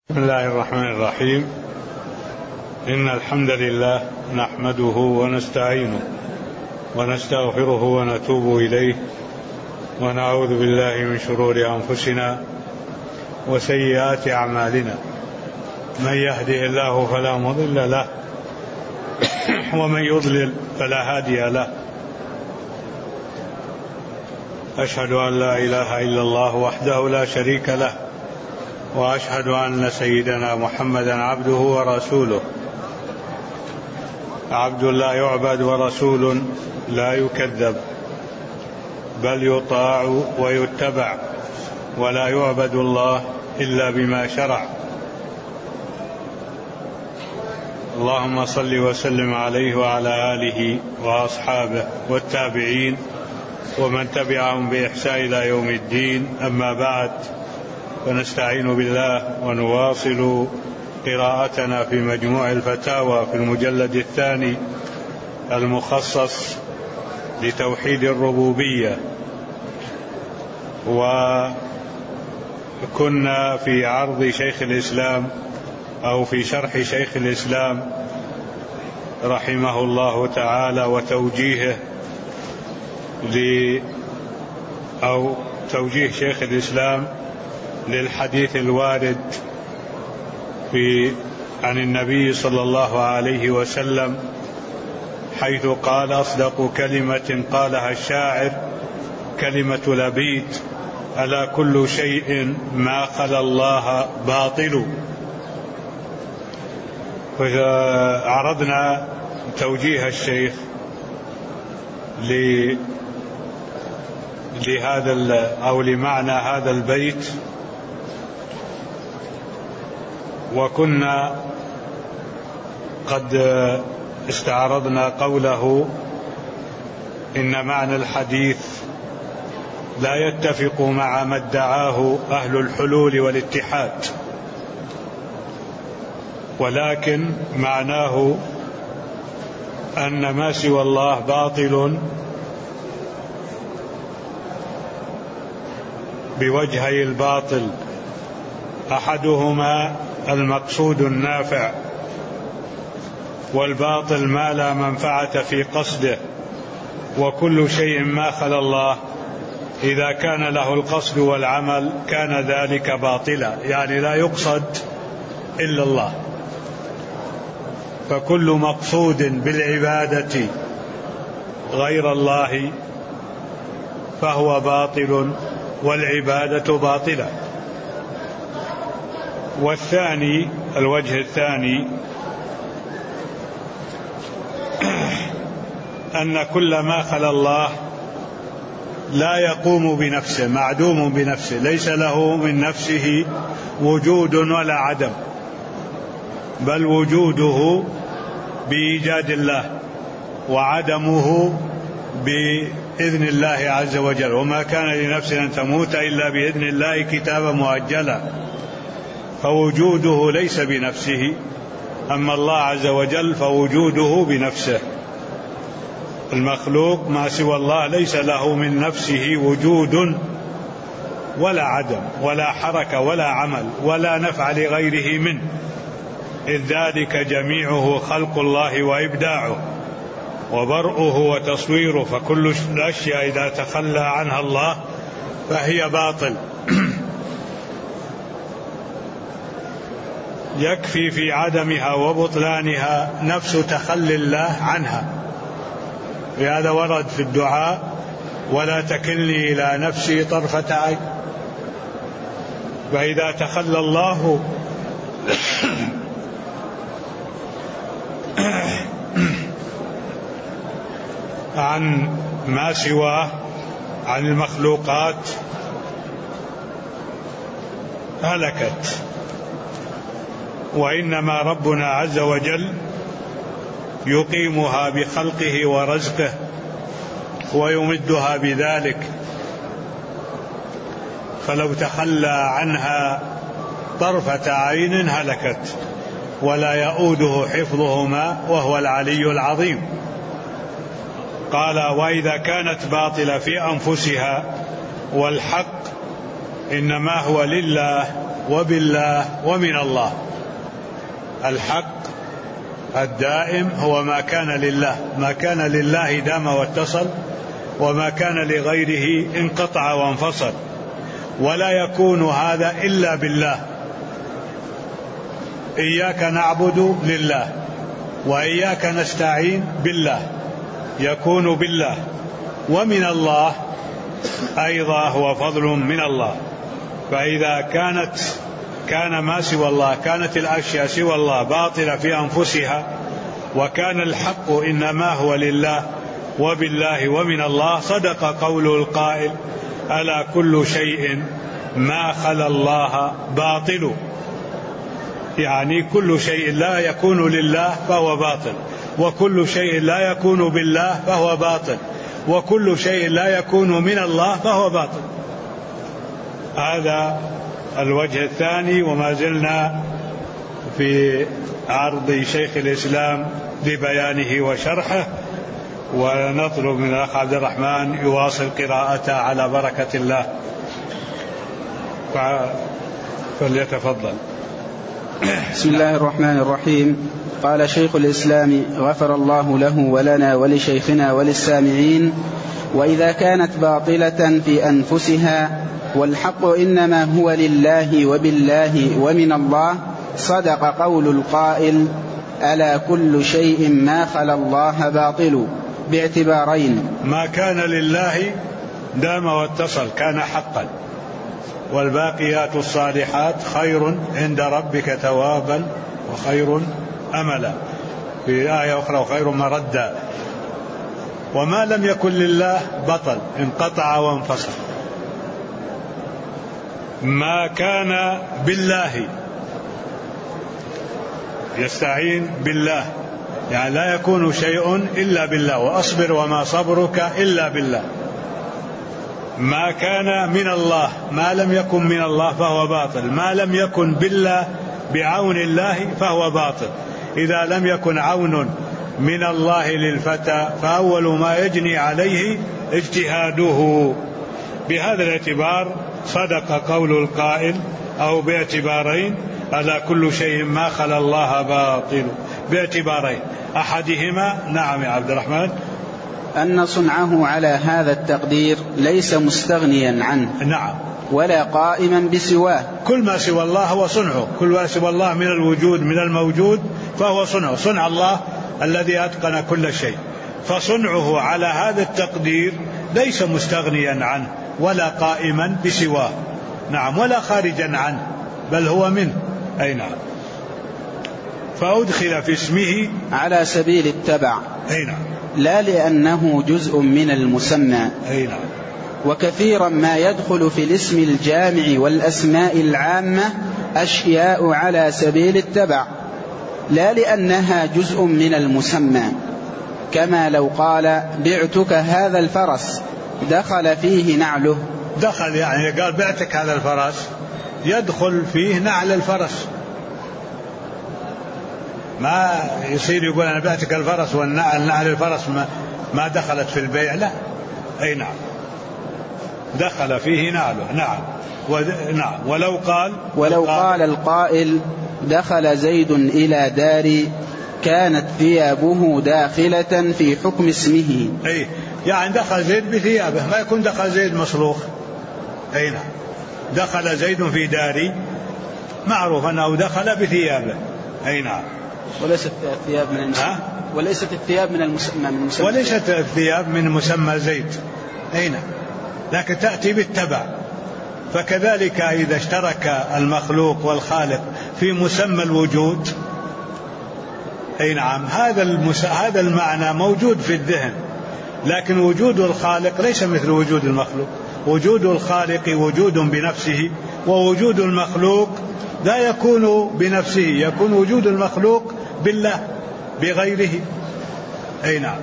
بسم الله الرحمن الرحيم. إن الحمد لله نحمده ونستعينه ونستغفره ونتوب إليه ونعوذ بالله من شرور أنفسنا وسيئات أعمالنا. من يهده الله فلا مضل له ومن يضلل فلا هادي له. أشهد أن لا إله إلا الله وحده لا شريك له، وأشهد أن سيدنا محمدا عبده ورسوله، عبد لا يعبد ورسول لا يكذب، بل يطاع ويتبع، ولا يعبد الله إلا بما شرع. اللهم صل وسلم عليه وعلى آله وأصحابه والتابعين ومن تبعهم بإحسان إلى يوم الدين. أما بعد، فنستعين بالله ونواصل قراءتنا في مجموع الفتاوى في المجلد الثاني المخصص لتوحيد الربوبية. وكنا في عرض شيخ الإسلام أو في شرح شيخ الإسلام رحمه الله تعالى وتوجيهه توجيه شيخ الإسلام للحديث الوارد عن النبي صلى الله عليه وسلم، حيث قال: أصدق كلمة قالها الشاعر كلمة لبيد: ألا كل شيء ما خلا الله باطل. فعرضنا توجيه الشيخ لهذا أو لمعنى هذا البيت، وكنا قد استعرضنا قوله: إن معنى الحديث لا يتفق مع ما ادعاه أهل الحلول والاتحاد، ولكن معناه أن ما سوى الله باطل بوجهي الباطل، أحدهما المقصود النافع، والباطل ما لا منفعة في قصده. وكل شيء ما خلا الله إذا كان له القصد والعمل كان ذلك باطلا، يعني لا يقصد إلا الله. فكل مقصود بالعبادة غير الله فهو باطل، والعبادة باطلة. والثاني، الوجه الثاني، أن كل ما خلا الله لا يقوم بنفسه، معدوم بنفسه، ليس له من نفسه وجود ولا عدم، بل وجوده بإيجاد الله وعدمه بإذن الله عز وجل. وما كان لنفس أن تموت إلا بإذن الله كتابا مؤجلا، فوجوده ليس بنفسه. أما الله عز وجل فوجوده بنفسه. المخلوق ما سوى الله ليس له من نفسه وجود ولا عدم ولا حركة ولا عمل ولا نفع لغيره منه، إذ ذلك جميعه خلق الله وإبداعه وبرؤه وتصويره. فكل الأشياء إذا تخلى عنها الله فهي باطل. يكفي في عدمها وبطلانها نفس تخلي الله عنها، لهذا ورد في الدعاء: ولا تكلني إلى نفسي طرفة عين. فإذا تخلى الله عن ما سواه، عن المخلوقات، هلكت. وإنما ربنا عز وجل يقيمها بخلقه ورزقه ويمدها بذلك، فلو تخلى عنها طرفة عين هلكت، ولا يؤوده حفظهما وهو العلي العظيم. قال: وإذا كانت باطلة في أنفسها والحق إنما هو لله وبالله ومن الله. الحق الدائم هو ما كان لله، ما كان لله دام واتصل، وما كان لغيره انقطع وانفصل، ولا يكون هذا إلا بالله. إياك نعبد لله، وإياك نستعين بالله، يكون بالله. ومن الله أيضا هو فضل من الله. فإذا كان ما سوى الله، كانت الأشياء سوى الله باطلة في أنفسها، وكان الحق إنما هو لله وبالله ومن الله، صدق قول القائل: ألا كل شيء ما خلا الله باطل. يعني كل شيء لا يكون لله فهو باطل، وكل شيء لا يكون بالله فهو باطل، وكل شيء لا يكون من الله فهو باطل. هذا الوجه الثاني. وما زلنا في عرض شيخ الإسلام لبيانه وشرحه، ونطلب من الأخ عبد الرحمن يواصل قراءته على بركة الله، فليتفضل. بسم الله الرحمن الرحيم. قال شيخ الإسلام غفر الله له ولنا ولشيخنا وللسامعين: وإذا كانت باطلة في أنفسها والحق إنما هو لله وبالله ومن الله، صدق قول القائل: ألا كل شيء ما خلا الله باطل، باعتبارين: ما كان لله دام واتصل كان حقا، والباقيات الصالحات خير عند ربك ثوابا وخير أملا، في آية أخرى: وخير مردا. وما لم يكن لله بطل، انقطع وانفصل. ما كان بالله يستعين بالله، يعني لا يكون شيء إلا بالله، وأصبر وما صبرك إلا بالله. ما كان من الله، ما لم يكن من الله فهو باطل، ما لم يكن بالله بعون الله فهو باطل. إذا لم يكن عون من الله للفتى فأول ما يجني عليه اجتهاده. بهذا الاعتبار صدق قول القائل، أو باعتبارين: ألا كل شيء ما خلا الله باطل، باعتبارين. أحدهما نعم يا عبد الرحمن، أن صنعه على هذا التقدير ليس مستغنيا عنه، نعم، ولا قائما بسواه. كل ما سوى الله هو صنعه، كل ما سوى الله من الوجود، من الموجود، فهو صنعه، صنع الله الذي أتقن كل شيء. فصنعه على هذا التقدير ليس مستغنيا عنه، ولا قائما بسواه، نعم، ولا خارجا عنه، بل هو منه، أي نعم. فأدخل في اسمه على سبيل التبع، أي نعم، لا لأنه جزء من المسمى، أي نعم. وكثيرا ما يدخل في الاسم الجامع والأسماء العامة أشياء على سبيل التبع، لا لأنها جزء من المسمى، كما لو قال: بعتك هذا الفرس، دخل فيه نعله. دخل يعني قال بعتك هذا الفرس، يدخل فيه نعل الفرس. ما يصير يقول أنا بعتك الفرس والنعل الفرس ما دخلت في البيع، لا، أي نعم، دخل فيه نعله، نعم، نعم. ولو قال القائل: دخل زيد إلى داري، كانت ثيابه داخلة في حكم اسمه. أي يعني دخل زيد بثيابه، ما يكون دخل زيد مصروخ. أي نعم، دخل زيد في داري، معروف أنه دخل بثيابه. أي نعم. وليست الثياب من المسمى، وليست الثياب من المسمى، وليست الثياب من مسمى زيد. أي نعم، لكن تأتي بالتبع. فكذلك إذا اشترك المخلوق والخالق في مسمى الوجود، أي نعم، هذا المعنى موجود في الذهن، لكن وجود الخالق ليس مثل وجود المخلوق. وجود الخالق وجود بنفسه، ووجود المخلوق لا يكون بنفسه، يكون وجود المخلوق بالله بغيره. أي نعم.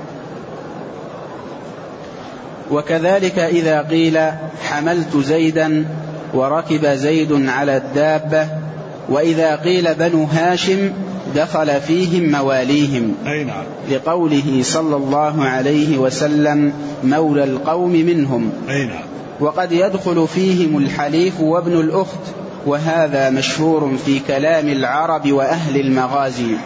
وكذلك إذا قيل: حملت زيدا وركب زيد على الدابة، وإذا قيل: بنو هاشم دخل فيهم مواليهم، لقوله صلى الله عليه وسلم مولى القوم منهم. وقد يدخل فيهم الحليف وابن الأخت، وهذا مشهور في كلام العرب وأهل المغازي.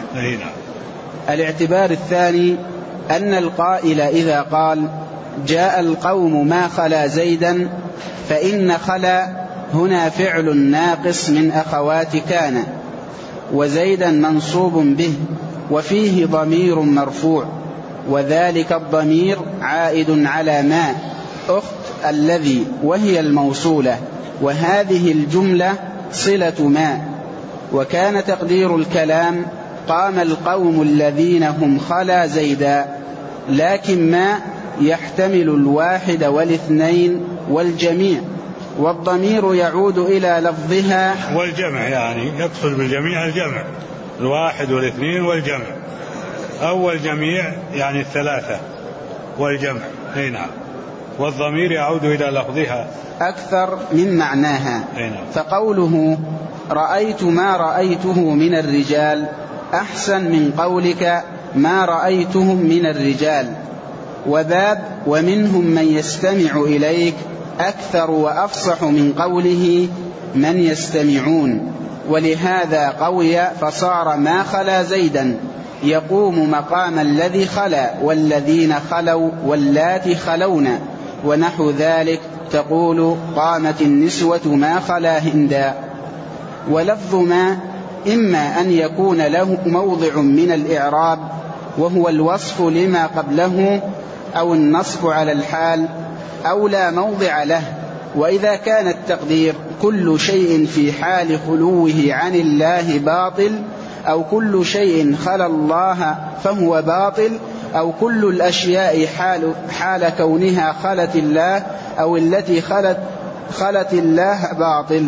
الاعتبار الثاني أن القائل إذا قال جاء القوم ما خلا زيدا، فإن خلا هنا فعل ناقص من أخوات كان، وزيدا منصوب به وفيه ضمير مرفوع، وذلك الضمير عائد على ما أخت الذي وهي الموصولة، وهذه الجملة صلة ما. وكان تقدير الكلام قام القوم الذين هم خلا زيدا، لكن ما يحتمل الواحد والاثنين والجميع، والضمير يعود إلى لفظها والجمع، يعني يقصد بالجميع الجمع، الواحد والاثنين والجمع، أو الجميع يعني الثلاثة والجمع. نعم. والضمير يعود إلى لفظها أكثر من معناها. فقوله رأيت ما رأيته من الرجال أحسن من قولك ما رأيتهم من الرجال. وباب ومنهم من يستمع إليك أكثر وأفصح من قوله من يستمعون، ولهذا قوي فصار ما خلا زيدا يقوم مقام الذي خلا والذين خلوا واللاتي خلونا، ونحو ذلك تقول قامت النسوة ما خلا هندا. ولفظ ما إما أن يكون له موضع من الإعراب وهو الوصف لما قبله، أو النصب على الحال، أو لا موضع له. وإذا كان التقدير كل شيء في حال خلوه عن الله باطل، أو كل شيء خلا الله فهو باطل، أو كل الأشياء حال كونها خلت الله أو التي خلت الله باطل،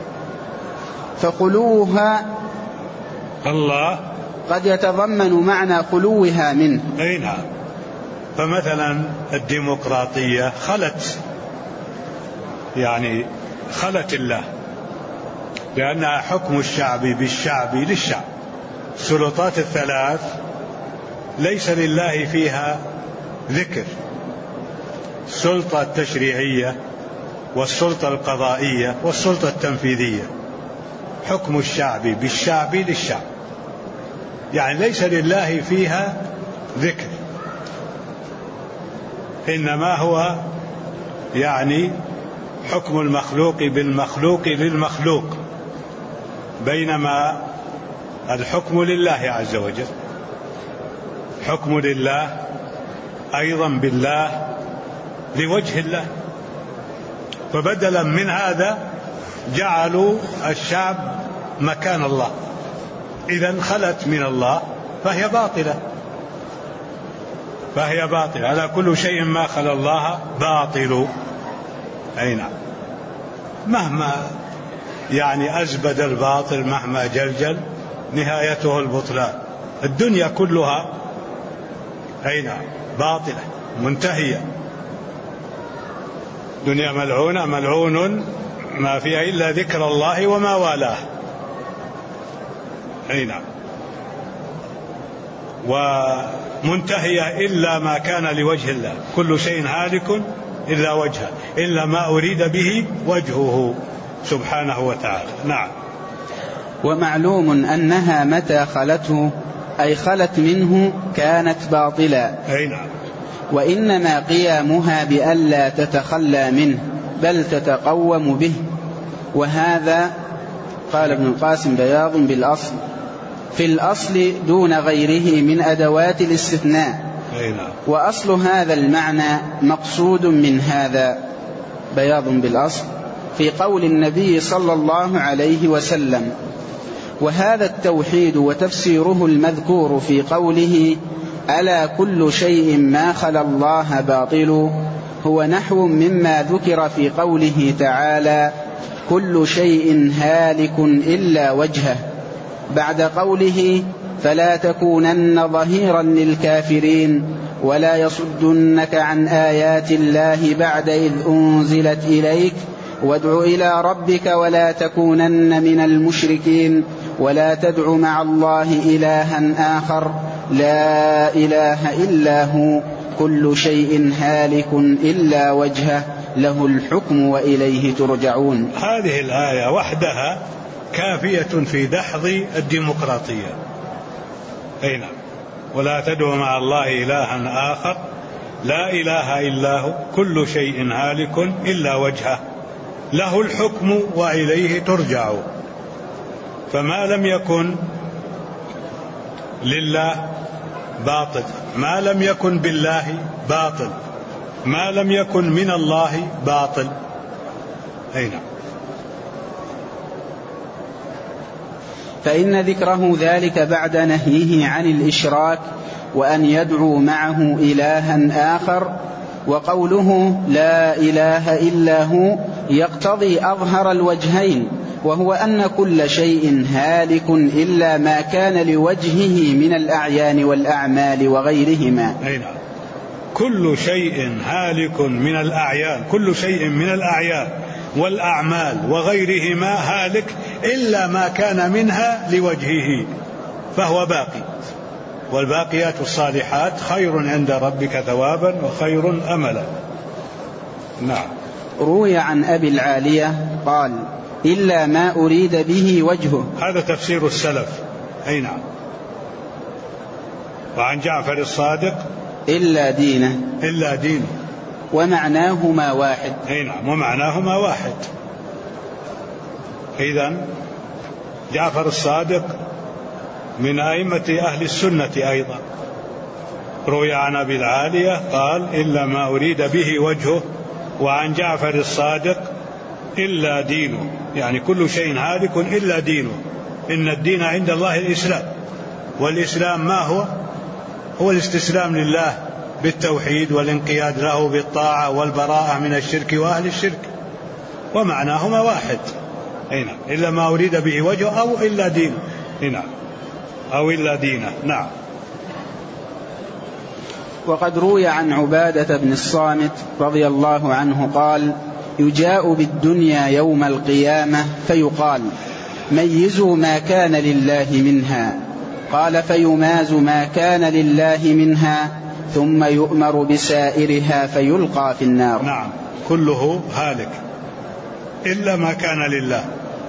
فخلوها الله قد يتضمن معنى خلوها منه. نعم. فمثلا الديمقراطية خلت، يعني خلت الله، لأنها حكم الشعب بالشعب للشعب. السلطات الثلاث ليس لله فيها ذكر، السلطة التشريعية والسلطة القضائية والسلطة التنفيذية، حكم الشعب بالشعب للشعب، يعني ليس لله فيها ذكر، إنما هو يعني حكم المخلوق بالمخلوق للمخلوق، بينما الحكم لله عز وجل، حكم لله أيضا بالله لوجه الله. فبدلا من هذا جعلوا الشعب مكان الله، إذن خلت من الله فهي باطلة، على كل شيء ما خلا الله باطل. أي نعم. مهما يعني أزبد الباطل مهما جلجل نهايته البطلان، الدنيا كلها أي نعم باطلة منتهية، دنيا ملعونة ملعون ما فيها إلا ذكر الله وما والاه. أي نعم. ومنتهية إلا ما كان لوجه الله، كل شيء هالك إلا وجهه، إلا ما أريد به وجهه سبحانه وتعالى. نعم. ومعلوم أنها متى خلته أي خلت منه كانت باطلا. أي نعم. وإنما قيامها بألا تتخلى منه بل تتقوم به، وهذا قال ابن القاسم بياض بالأصل في الأصل دون غيره من أدوات الاستثناء. وأصل هذا المعنى مقصود من هذا بياض بالأصل في قول النبي صلى الله عليه وسلم. وهذا التوحيد وتفسيره المذكور في قوله ألا كل شيء ما خلا الله باطل هو نحو مما ذكر في قوله تعالى كل شيء هالك إلا وجهه، بعد قوله فلا تكونن ظهيرا للكافرين ولا يصدنك عن آيات الله بعد إذ أنزلت إليك وادع إلى ربك ولا تكونن من المشركين ولا تدع مع الله إلها آخر لا إله إلا هو كل شيء هالك إلا وجهه له الحكم وإليه ترجعون. هذه الآية وحدها كافية في دحض الديمقراطية. أي نعم. ولا تدع مع الله إلها آخر لا إله إلا هو كل شيء هالك إلا وجهه له الحكم وإليه ترجعون. فما لم يكن لله باطل، ما لم يكن بالله باطل، ما لم يكن من الله باطل. أي نعم. فإن ذكره ذلك بعد نهيه عن الإشراك وأن يدعو معه إلها آخر، وقوله لا إله إلا هو يقتضي أظهر الوجهين، وهو أن كل شيء هالك إلا ما كان لوجهه من الأعيان والأعمال وغيرهما. أي نعم. كل شيء هالك من الأعيان، كل شيء من الأعيان والأعمال وغيرهما هالك إلا ما كان منها لوجهه فهو باقي. والباقيات الصالحات خير عند ربك ثوابا وخير أملا. نعم. روي عن أبي العالية قال إلا ما أريد به وجهه. هذا تفسير السلف. أي نعم. وعن جعفر الصادق إلا دينه. إلا دينه. ومعناهما واحد. أي نعم. ومعناهما واحد. إذن جعفر الصادق من أئمة أهل السنة أيضا. روي عن أبي العالية قال إلا ما أريد به وجهه. وعن جعفر الصادق إلا دينه، يعني كل شيء هالك إلا دينه. إن الدين عند الله الإسلام. والإسلام ما هو؟ هو الاستسلام لله بالتوحيد والانقياد له بالطاعة والبراءة من الشرك وأهل الشرك. ومعناهما واحد. أي نعم. إلا ما أريد به وجهه أو إلا دينه. نعم. أو إلا دينه. نعم. وقد روي عن عبادة بن الصامت رضي الله عنه قال يجاء بالدنيا يوم القيامة فيقال ميزوا ما كان لله منها، قال فيماز ما كان لله منها ثم يؤمر بسائرها فيلقى في النار. نعم. كله هالك إلا ما كان لله.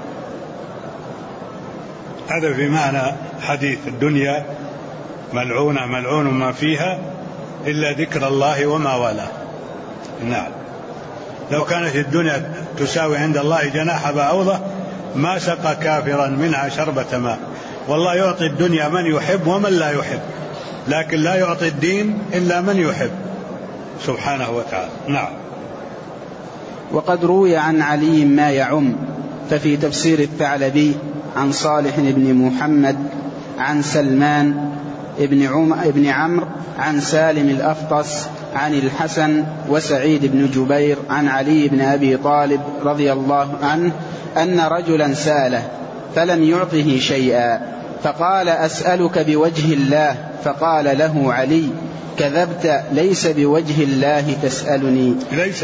هذا في معنى حديث الدنيا ملعونة ملعون ما فيها إلا ذكر الله وما والاه. نعم. لو كانت الدنيا تساوي عند الله جناح بعوضة ما سقى كافرا منها شربة ماء. والله يعطي الدنيا من يحب ومن لا يحب، لكن لا يعطي الدين إلا من يحب سبحانه وتعالى. نعم. وقد روي عن علي ما يعم، ففي تفسير الثعلبي عن صالح بن محمد عن سلمان ابن عمرو عن سالم الأفطس عن الحسن وسعيد بن جبير عن علي بن أبي طالب رضي الله عنه أن رجلا سأله فلم يعطه شيئا، فقال أسألك بوجه الله، فقال له علي كذبت، ليس بوجه الله تسألني.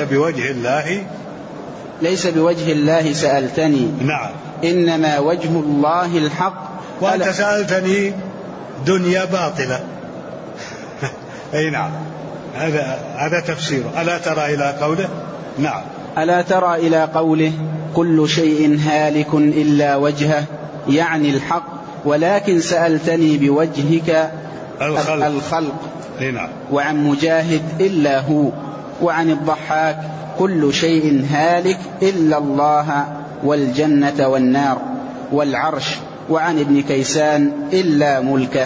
ليس بوجه الله سألتني. نعم. إنما وجه الله الحق، وأنت سألتني دنيا باطلة. أي نعم. هذا تفسيره. ألا ترى إلى قوله؟ نعم. ألا ترى إلى قوله كل شيء هالك إلا وجهه، يعني الحق، ولكن سألتني بوجهك الخلق. نعم. وعن مجاهد إلا هو. وعن الضحاك كل شيء هالك إلا الله والجنة والنار والعرش. وعن ابن كيسان إلا ملكه.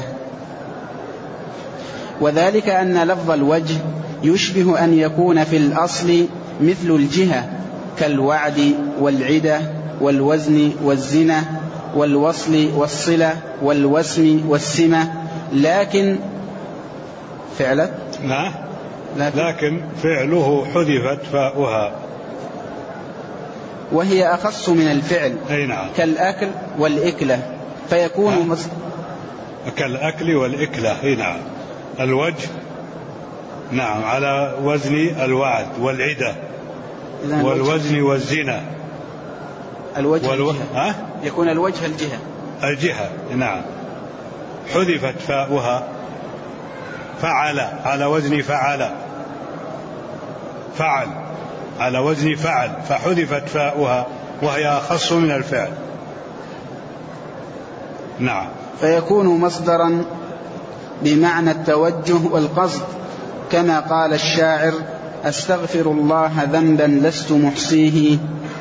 وذلك أن لفظ الوجه يشبه أن يكون في الأصل مثل الجهة كالوعد والعدة والوزن والزنة والوصل والصلة والوسم والسمة، لكن فعله حذفت فاؤها، وهي أخص من الفعل. أي نعم. كالأكل والإكلة فيكون كالأكل والإكلة. أي نعم. الوجه نعم على وزن الوعد والعدة والوزن والزنا. الوجه يكون الوجه الجهة. الجهة. نعم. حذفت فاؤها، فعل على وزن فعل، فعل على وزن فعل، فحذفت فاؤها وهي أخص من الفعل. نعم. فيكون مصدرا بمعنى التوجه والقصد، كما قال الشاعر: أستغفر الله ذنبا لست محصيه،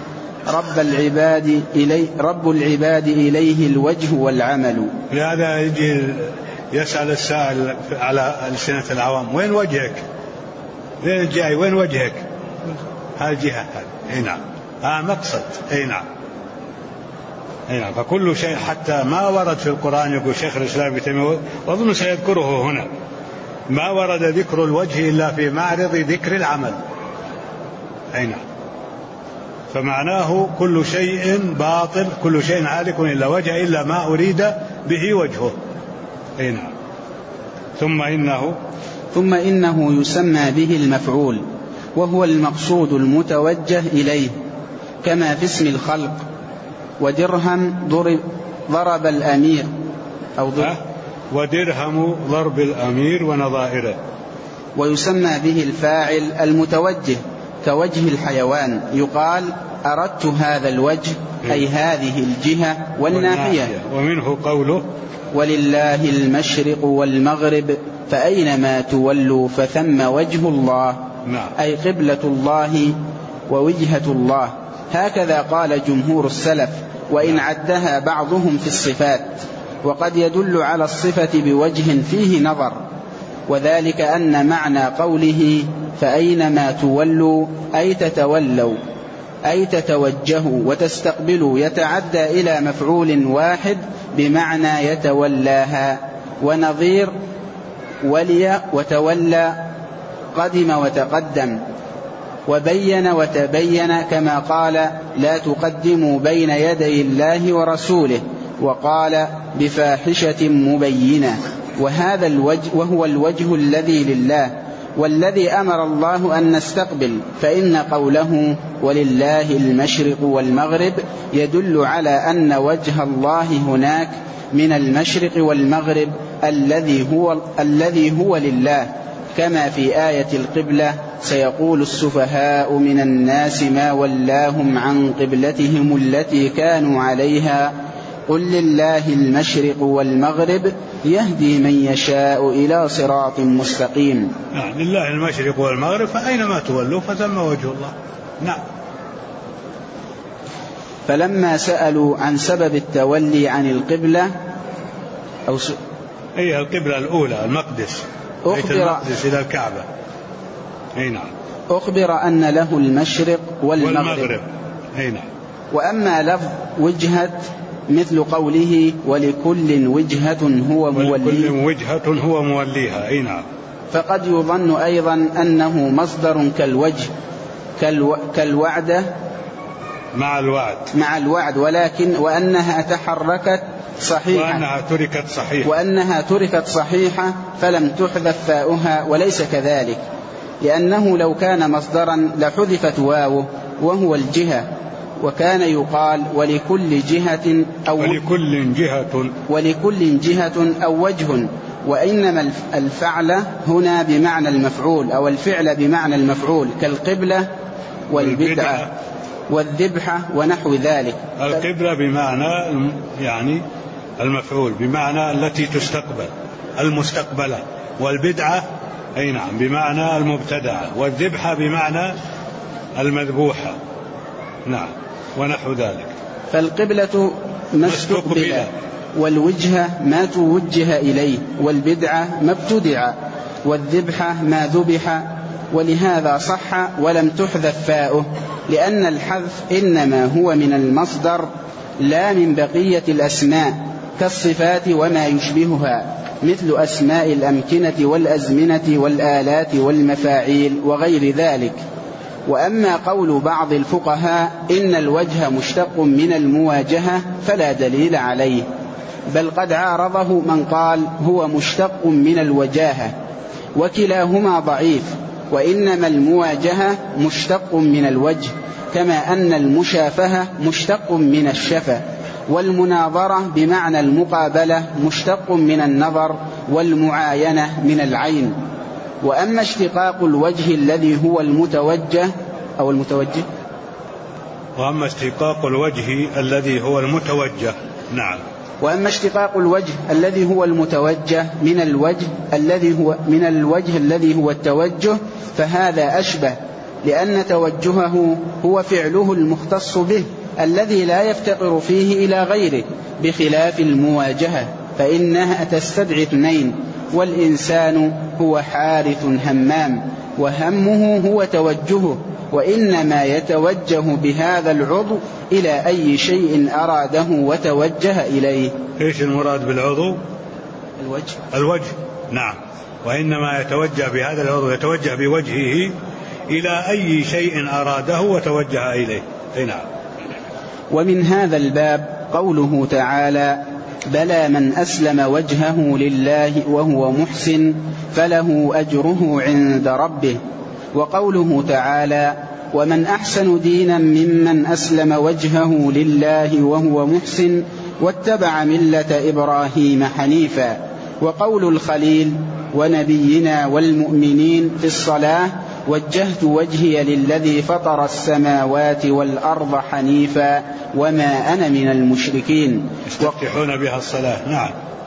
رب العباد إليه الوجه والعمل. لهذا يجي يسأل السائل على ألسنة العوام: وين وجهك؟ لين الجاي وين وجهك؟ هالجهة هذه. نعم. مقصد. نعم. نعم. فكل شيء حتى ما ورد في القرآن، يقول شيخ الإسلام ابن تيمية وأظن سيذكره هنا، ما ورد ذكر الوجه إلا في معرض ذكر العمل. نعم. فمعناه كل شيء باطل، كل شيء هالك إلا وجه، إلا ما أريد به وجهه. نعم. ثم إنه يسمى به المفعول، وهو المقصود المتوجه إليه، كما في اسم الخلق: ودرهم ضرب الأمير، أو ودرهم ضرب الأمير ونظائره. ويسمى به الفاعل المتوجه، كوجه الحيوان، يقال: أردت هذا الوجه، أي هذه الجهة والناحية. ومنه قوله: ولله المشرق والمغرب فأينما تولوا فثم وجه الله. نعم. أي قبلة الله ووجهة الله. هكذا قال جمهور السلف، وإن عدها بعضهم في الصفات، وقد يدل على الصفة بوجه فيه نظر، وذلك أن معنى قوله فأينما تولوا أي تتولوا، أي تتوجهوا وتستقبلوا، يتعدى إلى مفعول واحد بمعنى يتولاها، ونظير ولي وتولى، قدم وتقدم، وبين وتبين، كما قال: لا تقدموا بين يدي الله ورسوله، وقال: بفاحشة مبينة. وهذا الوجه وهو الوجه الذي لله، والذي أمر الله أن نستقبل، فإن قوله ولله المشرق والمغرب يدل على أن وجه الله هناك من المشرق والمغرب الذي هو لله، كما في آية القبلة: سيقول السفهاء من الناس ما ولاهم عن قبلتهم التي كانوا عليها قل لله المشرق والمغرب يهدي من يشاء إلى صراط مستقيم. لله المشرق والمغرب فأينما تولوا فثم وجه الله. نعم. فلما سألوا عن سبب التولي عن القبلة هي القبلة الأولى المقدس، بيت المقدس إلى الكعبة. نعم. أخبر أن له المشرق والمغرب. نعم. وأما لفظ وجهة مثل قوله ولكل وجهة هو موليها، نعم. فقد يظن أيضا أنه مصدر كالوجه، كالوعدة مع الوعد، ولكن وأنها تحركت صحيحة، وأنها تركت صحيحة فلم تحذف فاؤها، وليس كذلك، لأنه لو كان مصدرا لحذفت واوه وهو الجهة، وكان يقال ولكل جهة أو وجه. وإنما الفعل هنا بمعنى المفعول، أو الفعل بمعنى المفعول، كالقبلة والبدعة والذبحة ونحو ذلك. القبلة بمعنى يعني المفعول، بمعنى التي تستقبل، المستقبلة، والبدعة نعم بمعنى المبتدعة، والذبحة بمعنى المذبوحة. نعم. ونحو ذلك. فالقبلة ما استقبل، والوجهة ما توجه إليه، والبدعة ما ابتدع، والذبحة ما ذبح. ولهذا صح ولم تحذف فاؤه، لأن الحذف إنما هو من المصدر لا من بقية الأسماء، كالصفات وما يشبهها، مثل أسماء الأمكنة والأزمنة والآلات والمفاعيل وغير ذلك. وأما قول بعض الفقهاء إن الوجه مشتق من المواجهة فلا دليل عليه، بل قد عارضه من قال هو مشتق من الوجاهة، وكلاهما ضعيف، وإنما المواجهة مشتق من الوجه، كما أن المشافهة مشتق من الشفة، والمناظرة بمعنى المقابلة مشتق من النظر، والمعاينة من العين. وأما اشتقاق الوجه الذي هو المتوجه أو المتوجه وأما اشتقاق الوجه الذي هو المتوجه. نعم. وأما اشتقاق الوجه الذي هو المتوجه من الوجه الذي هو التوجه فهذا أشبه، لأن توجهه هو فعله المختص به الذي لا يفتقر فيه إلى غيره، بخلاف المواجهة فإنها تستدعي اثنين، والإنسان هو حارث همام وهمه هو توجهه، وإنما يتوجه بهذا العضو إلى أي شيء أراده وتوجه إليه. إيش المراد بالعضو؟ الوجه. نعم. وإنما يتوجه بهذا العضو، يتوجه بوجهه إلى أي شيء أراده وتوجه إليه. نعم. ومن هذا الباب قوله تعالى: بلى من أسلم وجهه لله وهو محسن فله أجره عند ربه. وقوله تعالى: ومن أحسن دينا ممن أسلم وجهه لله وهو محسن واتبع ملة إبراهيم حنيفا. وقول الخليل: ونبينا والمؤمنين في الصلاة: وجهت وجهي للذي فطر السماوات والأرض حنيفا وما أنا من المشركين. يستفتحون بها الصلاة. نعم.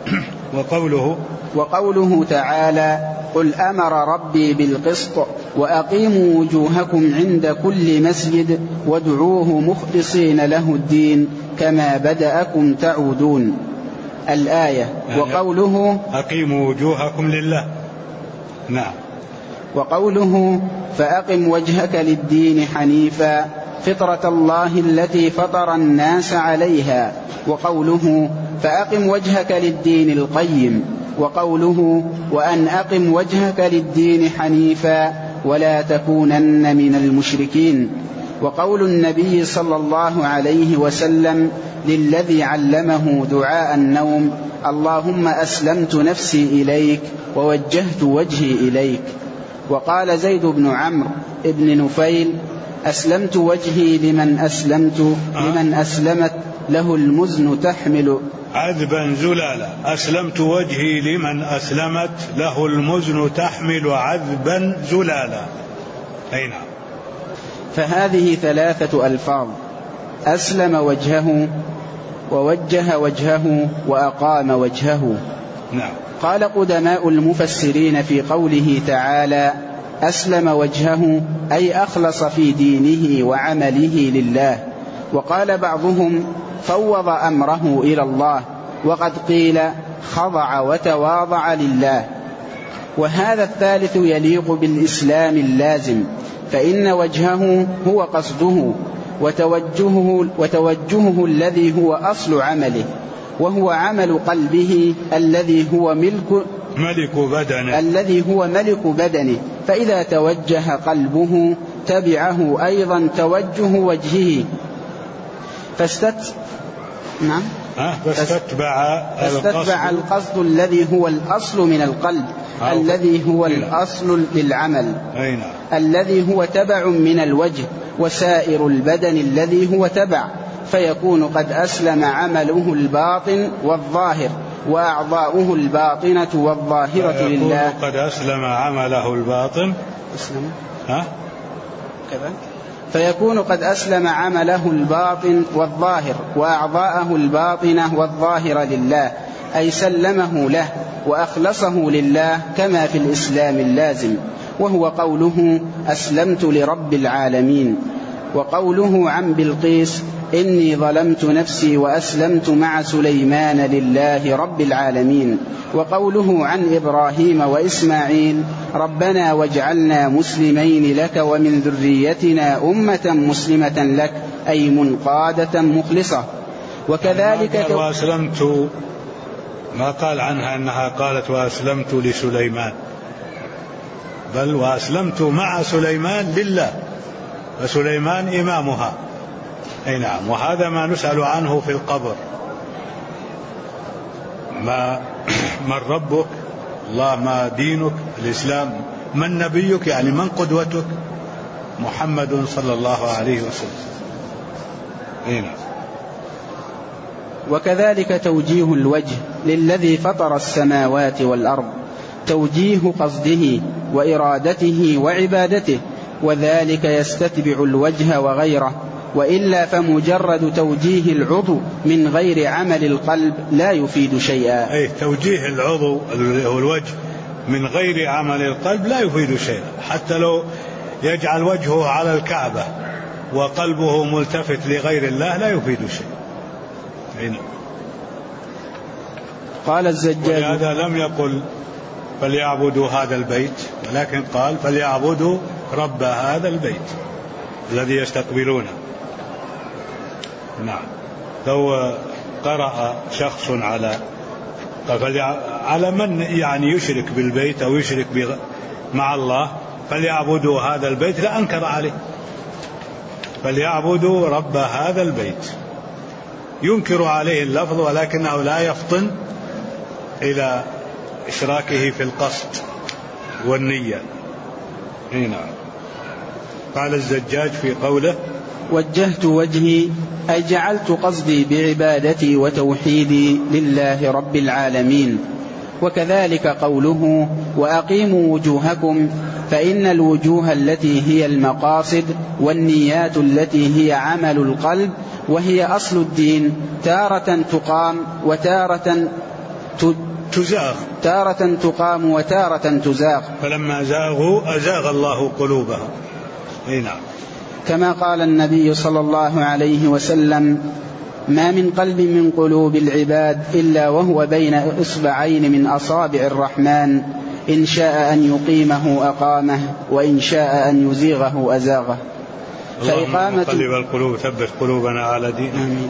وقوله تعالى: قل أمر ربي بالقسط وأقيموا وجوهكم عند كل مسجد وادعوه مخلصين له الدين كما بدأكم تعودون. الآية. وقوله: أقيموا وجوهكم لله. نعم. وقوله: فأقم وجهك للدين حنيفا فطرة الله التي فطر الناس عليها. وقوله: فأقم وجهك للدين القيم. وقوله: وأن أقم وجهك للدين حنيفا ولا تكونن من المشركين. وقول النبي صلى الله عليه وسلم للذي علمه دعاء النوم: اللهم أسلمت نفسي إليك ووجهت وجهي إليك. وقال زيد بن عمرو بن نفيل: أسلمت وجهي لمن أسلمت له المزن تحمل عذبا زلالا. أسلمت وجهي لمن أسلمت له المزن تحمل عذبا زلالا. أي نعم. فهذه 3 ألفاظ: أسلم وجهه، ووجه وجهه، وأقام وجهه. نعم. قال قدماء المفسرين في قوله تعالى: أسلم وجهه أي أخلص في دينه وعمله لله. وقال بعضهم: فوض أمره إلى الله، وقد قيل خضع وتواضع لله. وهذا الثالث يليق بالإسلام اللازم، فإن وجهه هو قصده وتوجهه الذي هو أصل عمله، وهو عمل قلبه الذي هو ملك بدنه، فإذا توجه قلبه تبعه أيضا توجه وجهه فاستتبع القصد الذي هو الأصل من القلب الذي هو الأصل للعمل الذي هو تبع من الوجه وسائر البدن الذي هو تبع، فيكون قد أسلم عمله الباطن والظاهر وأعضاؤه الباطنة والظاهرة لله. قد أسلم عمله الباطن فيكون قد أسلم عمله الباطن والظاهر وأعضاءه الباطنة والظاهرة لله، أي سلمه له وأخلصه لله كما في الإسلام اللازم، وهو قوله: أسلمت لرب العالمين. وقوله عن بلقيس: إني ظلمت نفسي وأسلمت مع سليمان لله رب العالمين. وقوله عن إبراهيم وإسماعيل: ربنا واجعلنا مسلمين لك ومن ذريتنا أمة مسلمة لك، أي منقادة مخلصة. وكذلك وأسلمت، ما قال عنها أنها قالت وأسلمت لسليمان، بل وأسلمت مع سليمان لله، وسليمان إمامها. أي نعم. وهذا ما نسأل عنه في القبر: من ربك؟ الله. ما دينك؟ الإسلام. من نبيك؟ يعني من قدوتك؟ محمد صلى الله عليه وسلم. أي نعم. وكذلك توجيه الوجه للذي فطر السماوات والأرض توجيه قصده وإرادته وعبادته، وذلك يستتبع الوجه وغيره، وإلا فمجرد توجيه العضو من غير عمل القلب لا يفيد شيئا. أي توجيه العضو الوجه من غير عمل القلب لا يفيد شيئا، حتى لو يجعل وجهه على الكعبة وقلبه ملتفت لغير الله لا يفيد شيئا. قال الزجاج: ولهذا لم يقل فليعبدوا هذا البيت، ولكن قال فليعبدوا رب هذا البيت الذي يستقبلونه. نعم. لو قرأ شخص على من يعني يشرك بالبيت أو يشرك مع الله فليعبدوا هذا البيت لأنكر عليه، فليعبدوا رب هذا البيت، ينكر عليه اللفظ ولكنه لا يفطن إلى إشراكه في القصد والنية. نعم. قال الزجاج في قوله: وجهت وجهي أي جعلت قصدي بعبادتي وتوحيدي لله رب العالمين. وكذلك قوله: وأقيموا وجوهكم، فإن الوجوه التي هي المقاصد والنيات التي هي عمل القلب وهي أصل الدين تارة تقام وتارة تزاغ، تارة تقام وتارة تزاغ، فلما زاغوا أزاغ الله قلوبهم. نعم. كما قال النبي صلى الله عليه وسلم: ما من قلب من قلوب العباد إلا وهو بين إصبعين من أصابع الرحمن، إن شاء أن يقيمه أقامه وإن شاء أن يزيغه أزاغه. اللهم مقلب القلوب ثبت قلوبنا على دينك.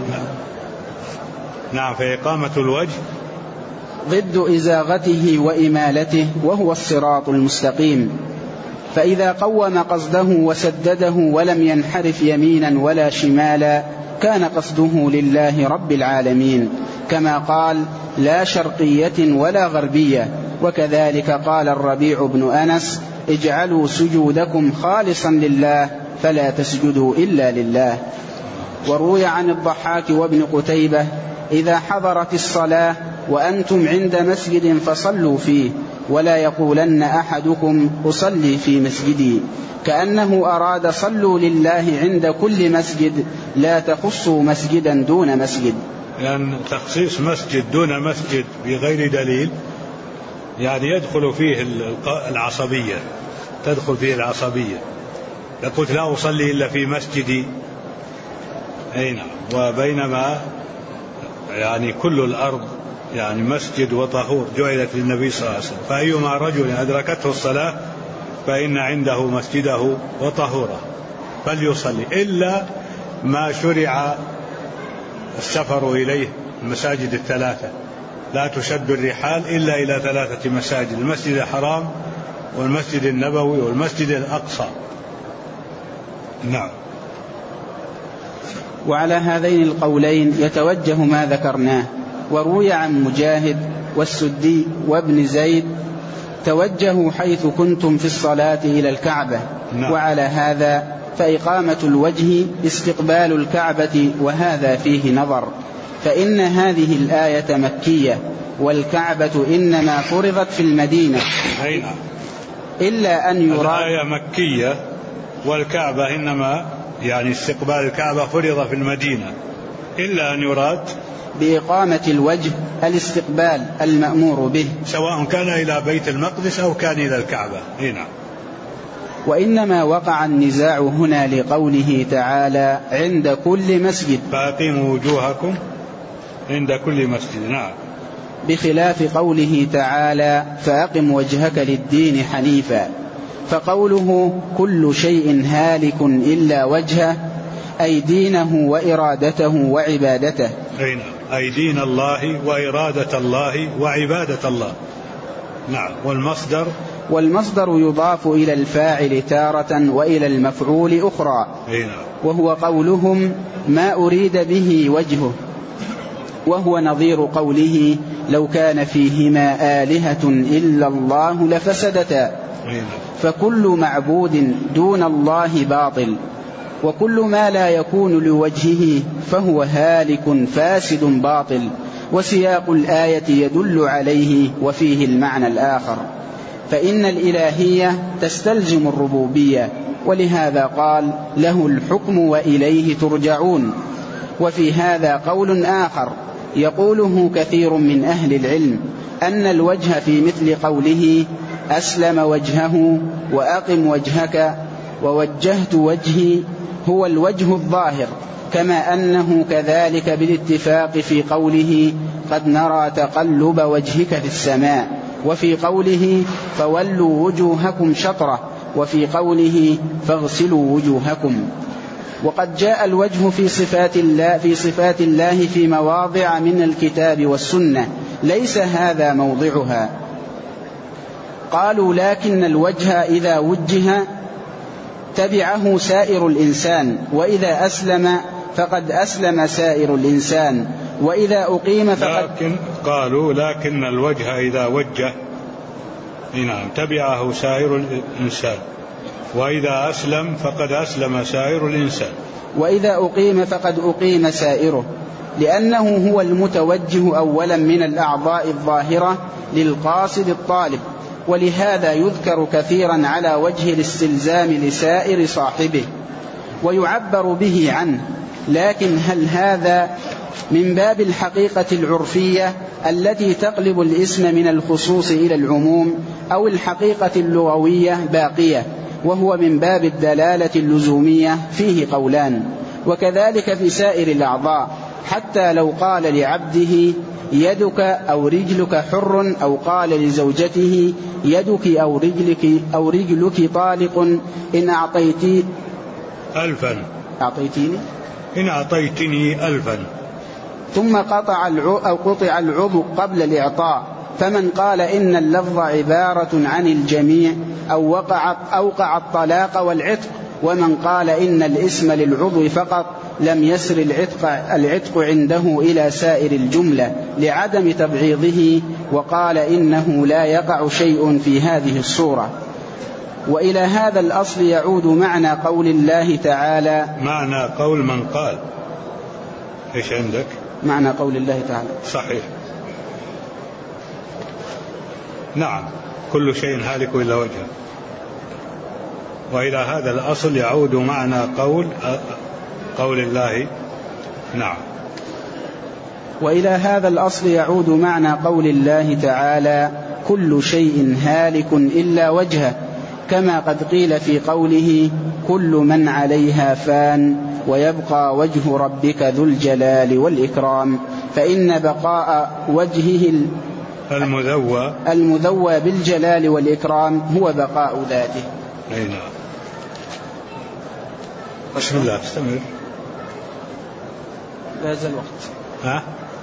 نعم. فإقامة الوجه ضد إزاغته وإمالته، وهو الصراط المستقيم. فإذا قوم قصده وسدده ولم ينحرف يمينا ولا شمالا كان قصده لله رب العالمين، كما قال: لا شرقية ولا غربية. وكذلك قال الربيع بن أنس: اجعلوا سجودكم خالصا لله فلا تسجدوا إلا لله. وروي عن الضحاك وابن قتيبة: إذا حضرت الصلاة وأنتم عند مسجد فصلوا فيه، ولا يقولن أحدكم أصلي في مسجدي، كأنه أراد صلوا لله عند كل مسجد، لا تخصوا مسجدا دون مسجد. لأن تخصيص مسجد دون مسجد بغير دليل يعني يدخل فيه العصبية، تدخل فيه العصبية. لقلت لا أصلي إلا في مسجدي، أين وبينما يعني كل الأرض يعني مسجد وطهور جعلت للنبي صلى الله عليه وسلم، فأيما رجل أدركته الصلاة فإن عنده مسجده وطهوره فليصلي، إلا ما شرع السفر إليه المساجد الثلاثة، لا تشد الرحال إلا إلى 3 مساجد: المسجد الحرام والمسجد النبوي والمسجد الأقصى. نعم. وعلى هذين القولين يتوجه ما ذكرناه. وروي عن مجاهد والسدي وابن زيد: توجهوا حيث كنتم في الصلاة إلى الكعبة. نعم. وعلى هذا فإقامة الوجه استقبال الكعبة، وهذا فيه نظر، فإن هذه الآية مكية، والكعبة إنما فرضت في المدينة، إلا أن يراد الآية مكية والكعبة إنما يعني استقبال الكعبة فرض في المدينة، إلا أن يراد بإقامة الوجه الاستقبال المأمور به، سواء كان إلى بيت المقدس أو كان إلى الكعبة. هنا. وإنما وقع النزاع هنا لقوله تعالى: عند كل مسجد، فأقيموا وجوهكم عند كل مسجد. نعم. بخلاف قوله تعالى: فأقم وجهك للدين حنيفا. فقوله كل شيء هالك إلا وجهه أي دينه وإرادته وعبادته، أي دين الله وإرادة الله وعبادة الله. نعم. والمصدر يضاف إلى الفاعل تارة وإلى المفعول أخرى، وهو قولهم ما أريد به وجهه، وهو نظير قوله: لو كان فيهما آلهة إلا الله لفسدتا. فكل معبود دون الله باطل، وكل ما لا يكون لوجهه فهو هالك فاسد باطل. وسياق الآية يدل عليه وفيه المعنى الآخر، فإن الإلهية تستلزم الربوبية، ولهذا قال له الحكم وإليه ترجعون. وفي هذا قول آخر يقوله كثير من أهل العلم، أن الوجه في مثل قوله أسلم وجهه وأقم وجهك ووجهت وجهي هو الوجه الظاهر، كما أنه كذلك بالاتفاق في قوله قد نرى تقلب وجهك في السماء، وفي قوله فولوا وجوهكم شطرة، وفي قوله فاغسلوا وجوهكم. وقد جاء الوجه في صفات الله في مواضع من الكتاب والسنة، ليس هذا موضعها. قالوا لكن الوجه إذا وجه تبعه سائر الإنسان، وإذا أسلم فقد أسلم سائر الإنسان، وإذا أقيم فقد لكن الوجه إذا وجه تبعه سائر الإنسان، وإذا أسلم فقد أسلم سائر الإنسان، وإذا أقيم فقد أقيم سائره، لأنه هو المتوجه أولا من الأعضاء الظاهرة للقاصد الطالب، ولهذا يذكر كثيرا على وجه الاستلزام لسائر صاحبه ويعبر به عنه. لكن هل هذا من باب الحقيقة العرفية التي تقلب الاسم من الخصوص إلى العموم، أو الحقيقة اللغوية باقية وهو من باب الدلالة اللزومية؟ فيه قولان. وكذلك في سائر الأعضاء، حتى لو قال لعبده يدك أو رجلك حر، أو قال لزوجته يدك أو رجلك طالق إن أعطيتي ألفا أعطيتيني إن أعطيتني ألفا، ثم قطع العضو قبل الإعطاء. فمن قال إن اللفظ عبارة عن الجميع أوقع الطلاق والعتق، ومن قال إن الاسم للعضو فقط لم يسر العتق عنده إلى سائر الجملة لعدم تبعيضه، وقال إنه لا يقع شيء في هذه الصورة. وإلى هذا الأصل يعود معنى قول الله تعالى. معنى قول من قال إيش عندك؟ معنى قول الله تعالى صحيح، نعم، كل شيء هالك إلا وجهه. وإلى هذا الأصل يعود معنى قول الله. نعم. وإلى هذا الأصل يعود معنى قول الله تعالى كل شيء هالك إلا وجهه، كما قد قيل في قوله كل من عليها فان ويبقى وجه ربك ذو الجلال والإكرام، فإن بقاء وجهه المذوى بالجلال والإكرام هو بقاء ذاته. أي نعم. بسم الله، استمر. لا يزال الوقت.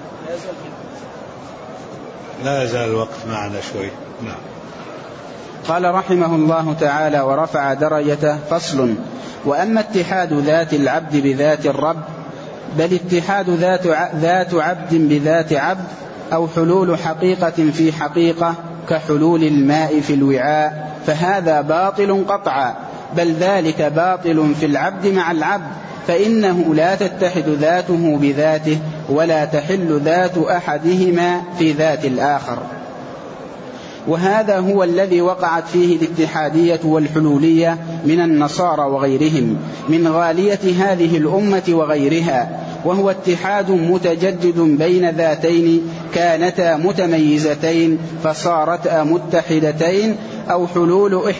لا يزال الوقت معنا شوي. نعم. قال رحمه الله تعالى ورفع درجته. فصل. وأما اتحاد ذات العبد بذات الرب، بل اتحاد ذات عبد بذات عبد، أو حلول حقيقة في حقيقة كحلول الماء في الوعاء، فهذا باطل قطعا، بل ذلك باطل في العبد مع العبد، فإنه لا تتحد ذاته بذاته، ولا تحل ذات أحدهما في ذات الآخر. وهذا هو الذي وقعت فيه الاتحادية والحلولية من النصارى وغيرهم من غالية هذه الأمة وغيرها، وهو اتحاد متجدد بين ذاتين كانتا متميزتين فصارتا متحدتين، أو حلول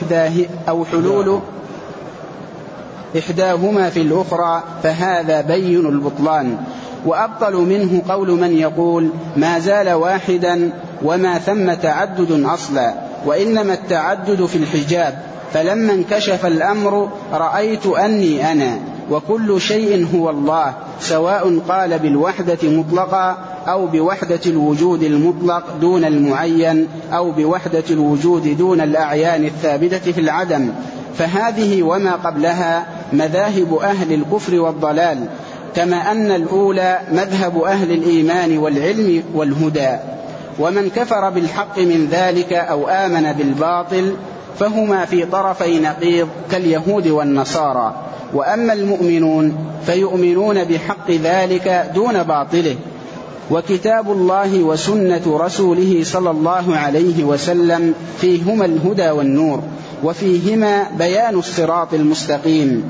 إحداهما في الأخرى، فهذا بين البطلان. وأبطل منه قول من يقول ما زال واحدا وما ثم تعدد أصلا، وإنما التعدد في الحجاب، فلما انكشف الأمر رأيت أني أنا، وكل شيء هو الله، سواء قال بالوحدة مطلقا أو بوحدة الوجود المطلق دون المعين، أو بوحدة الوجود دون الأعيان الثابتة في العدم. فهذه وما قبلها مذاهب أهل الكفر والضلال، كما أن الأولى مذهب أهل الإيمان والعلم والهدى. ومن كفر بالحق من ذلك أو آمن بالباطل فهما في طرفي نقيض كاليهود والنصارى. وأما المؤمنون فيؤمنون بحق ذلك دون باطله. وكتاب الله وسنة رسوله صلى الله عليه وسلم فيهما الهدى والنور، وفيهما بيان الصراط المستقيم،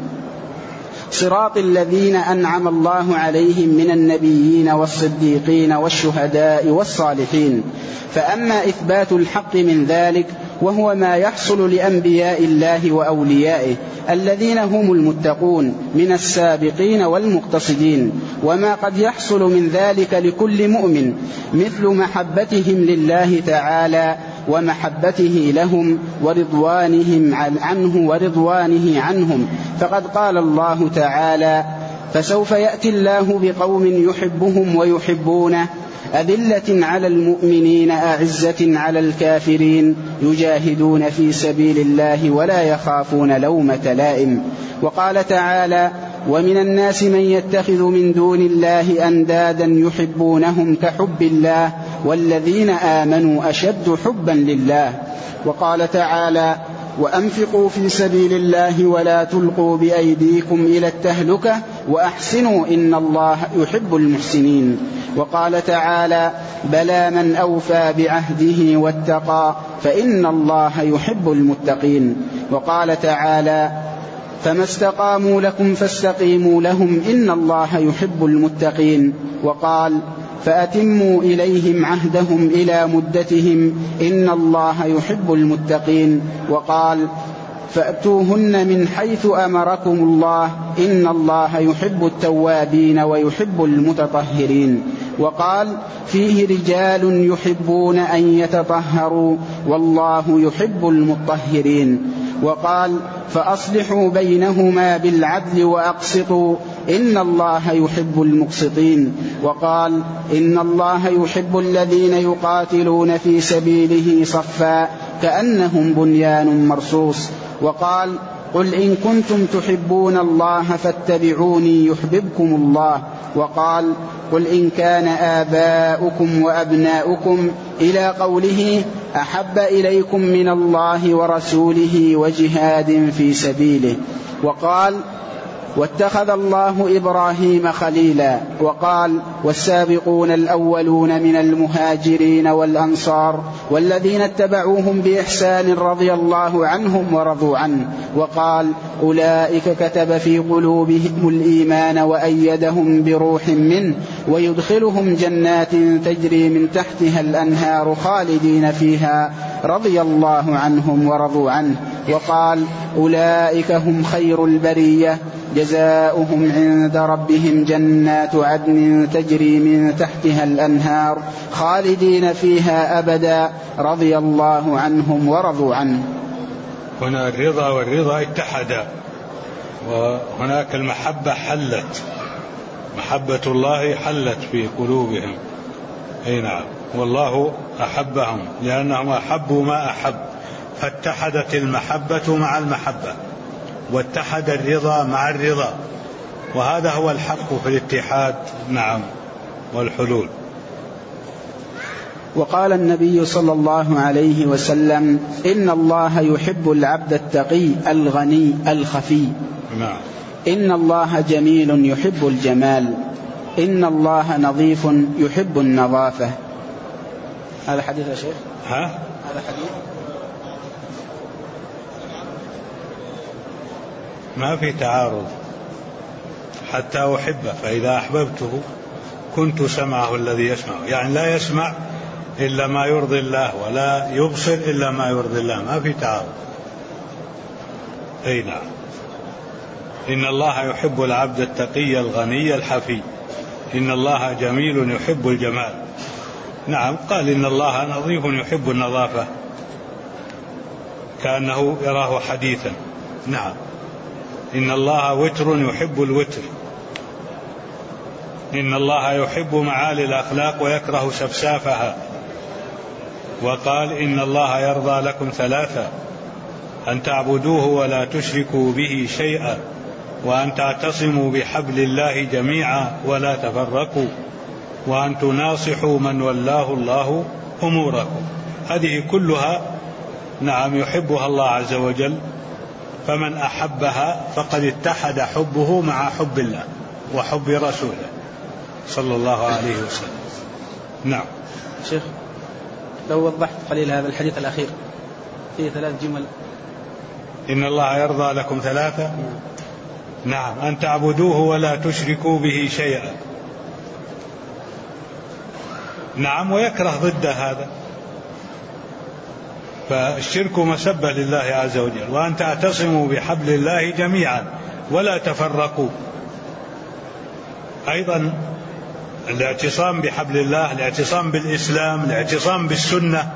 صراط الذين أنعم الله عليهم من النبيين والصديقين والشهداء والصالحين. فأما إثبات الحق من ذلك وهو ما يحصل لأنبياء الله وأوليائه الذين هم المتقون من السابقين والمقتصدين، وما قد يحصل من ذلك لكل مؤمن مثل محبتهم لله تعالى ومحبته لهم ورضوانهم عنه ورضوانه عنهم. فقد قال الله تعالى: فسوف يأتي الله بقوم يحبهم ويحبونه أذلة على المؤمنين أعزة على الكافرين يجاهدون في سبيل الله ولا يخافون لومة لائم. وقال تعالى: ومن الناس من يتخذ من دون الله أندادا يحبونهم كحب الله والذين آمنوا أشد حبا لله. وقال تعالى: وأنفقوا في سبيل الله ولا تلقوا بأيديكم إلى التهلكة وأحسنوا إن الله يحب المحسنين. وقال تعالى: بلى من أوفى بعهده واتقى فإن الله يحب المتقين. وقال تعالى: فما استقاموا لكم فاستقيموا لهم إن الله يحب المتقين. وقال: فأتموا إليهم عهدهم إلى مدتهم إن الله يحب المتقين. وقال: فأتوهن من حيث أمركم الله إن الله يحب التوابين ويحب المتطهرين. وقال: فيه رجال يحبون أن يتطهروا والله يحب المطهرين. وقال: فأصلحوا بينهما بالعدل وأقسطوا إن الله يحب المقسطين. وقال: إن الله يحب الذين يقاتلون في سبيله صفا كأنهم بنيان مرصوص. وقال: قل إن كنتم تحبون الله فاتبعوني يحببكم الله. وقال: قل إن كان آباؤكم وأبناؤكم إلى قوله أحب إليكم من الله ورسوله وجهاد في سبيله. وقال: واتخذ الله إبراهيم خليلا. وقال: والسابقون الأولون من المهاجرين والأنصار والذين اتبعوهم بإحسان رضي الله عنهم ورضوا عنه. وقال: أولئك كتب في قلوبهم الإيمان وأيدهم بروح منه ويدخلهم جنات تجري من تحتها الأنهار خالدين فيها رضي الله عنهم ورضوا عنه. وقال: أولئك هم خير البرية جزاؤهم عند ربهم جنات عدن تجري من تحتها الأنهار خالدين فيها أبدا رضي الله عنهم ورضوا عنه. هنا الرضا والرضا اتحدا، وهناك المحبة حلت، محبة الله حلت في قلوبهم. أي نعم، والله أحبهم لأنهم أحبوا ما أحب، فاتحدت المحبة مع المحبة واتحد الرضا مع الرضا، وهذا هو الحق في الاتحاد نعم والحلول. وقال النبي صلى الله عليه وسلم: إن الله يحب العبد التقي الغني الخفي. نعم. إن الله جميل يحب الجمال. إن الله نظيف يحب النظافة. هذا حديث يا شيخ؟ هذا حديث ما في تعارض، حتى أحبه فإذا أحببته كنت سمعه الذي يسمع، يعني لا يسمع إلا ما يرضي الله ولا يبصر إلا ما يرضي الله، ما في تعارض. أي نعم. إن الله يحب العبد التقي الغني الحفي. إن الله جميل يحب الجمال. نعم، قال إن الله نظيف يحب النظافة، كأنه يراه حديثا. نعم. إن الله وتر يحب الوتر. إن الله يحب معالي الأخلاق ويكره سفسافها. وقال: إن الله يرضى لكم ثلاثة: أن تعبدوه ولا تشركوا به شيئا، وأن تعتصموا بحبل الله جميعا ولا تفرقوا، وأن تناصحوا من ولاه الله أموركم. هذه كلها نعم يحبها الله عز وجل، فمن أحبها فقد اتحد حبه مع حب الله وحب رسوله صلى الله عليه وسلم. نعم. شيخ لو وضحت قليل هذا الحديث الأخير فيه 3 جمل. إن الله يرضى لكم 3. نعم، أن تعبدوه ولا تشركوا به شيئا. نعم، ويكره ضد هذا، فالشرك مسبة لله عز وجل، وأن تعتصموا بحبل الله جميعا ولا تفرقوا. أيضا الاعتصام بحبل الله، الاعتصام بالإسلام، الاعتصام بالسنة،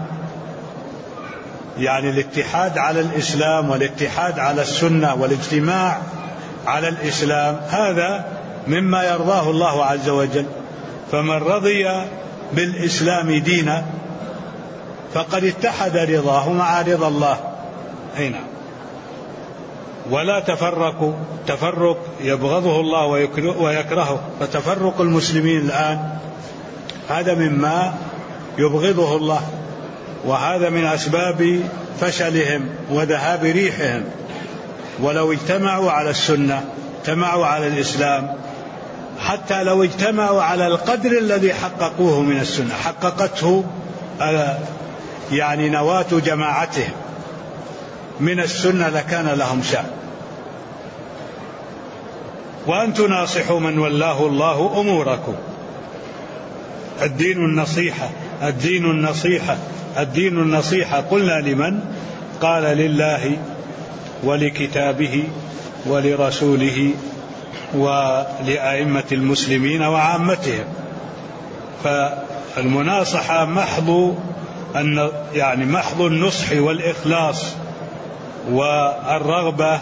يعني الاتحاد على الإسلام والاتحاد على السنة والاجتماع على الإسلام، هذا مما يرضاه الله عز وجل. فمن رضي بالإسلام دينا فقد اتحد رضاه مع رضا الله. هنا ولا تفرقوا، تفرق يبغضه الله ويكرهه، فتفرق المسلمين الآن هذا مما يبغضه الله، وهذا من أسباب فشلهم وذهاب ريحهم. ولو اجتمعوا على السنة، اجتمعوا على الإسلام، حتى لو اجتمعوا على القدر الذي حققوه من السنة، حققته يعني نواة جماعتهم من السنة، لكان لهم شأن. وأن تناصحوا من ولاه الله أموركم. الدين النصيحة، الدين النصيحة، الدين النصيحة. قلنا لمن؟ قال لله ولكتابه ولرسوله ولأئمة المسلمين وعامتهم. فالمناصحة محض النصح والإخلاص والرغبة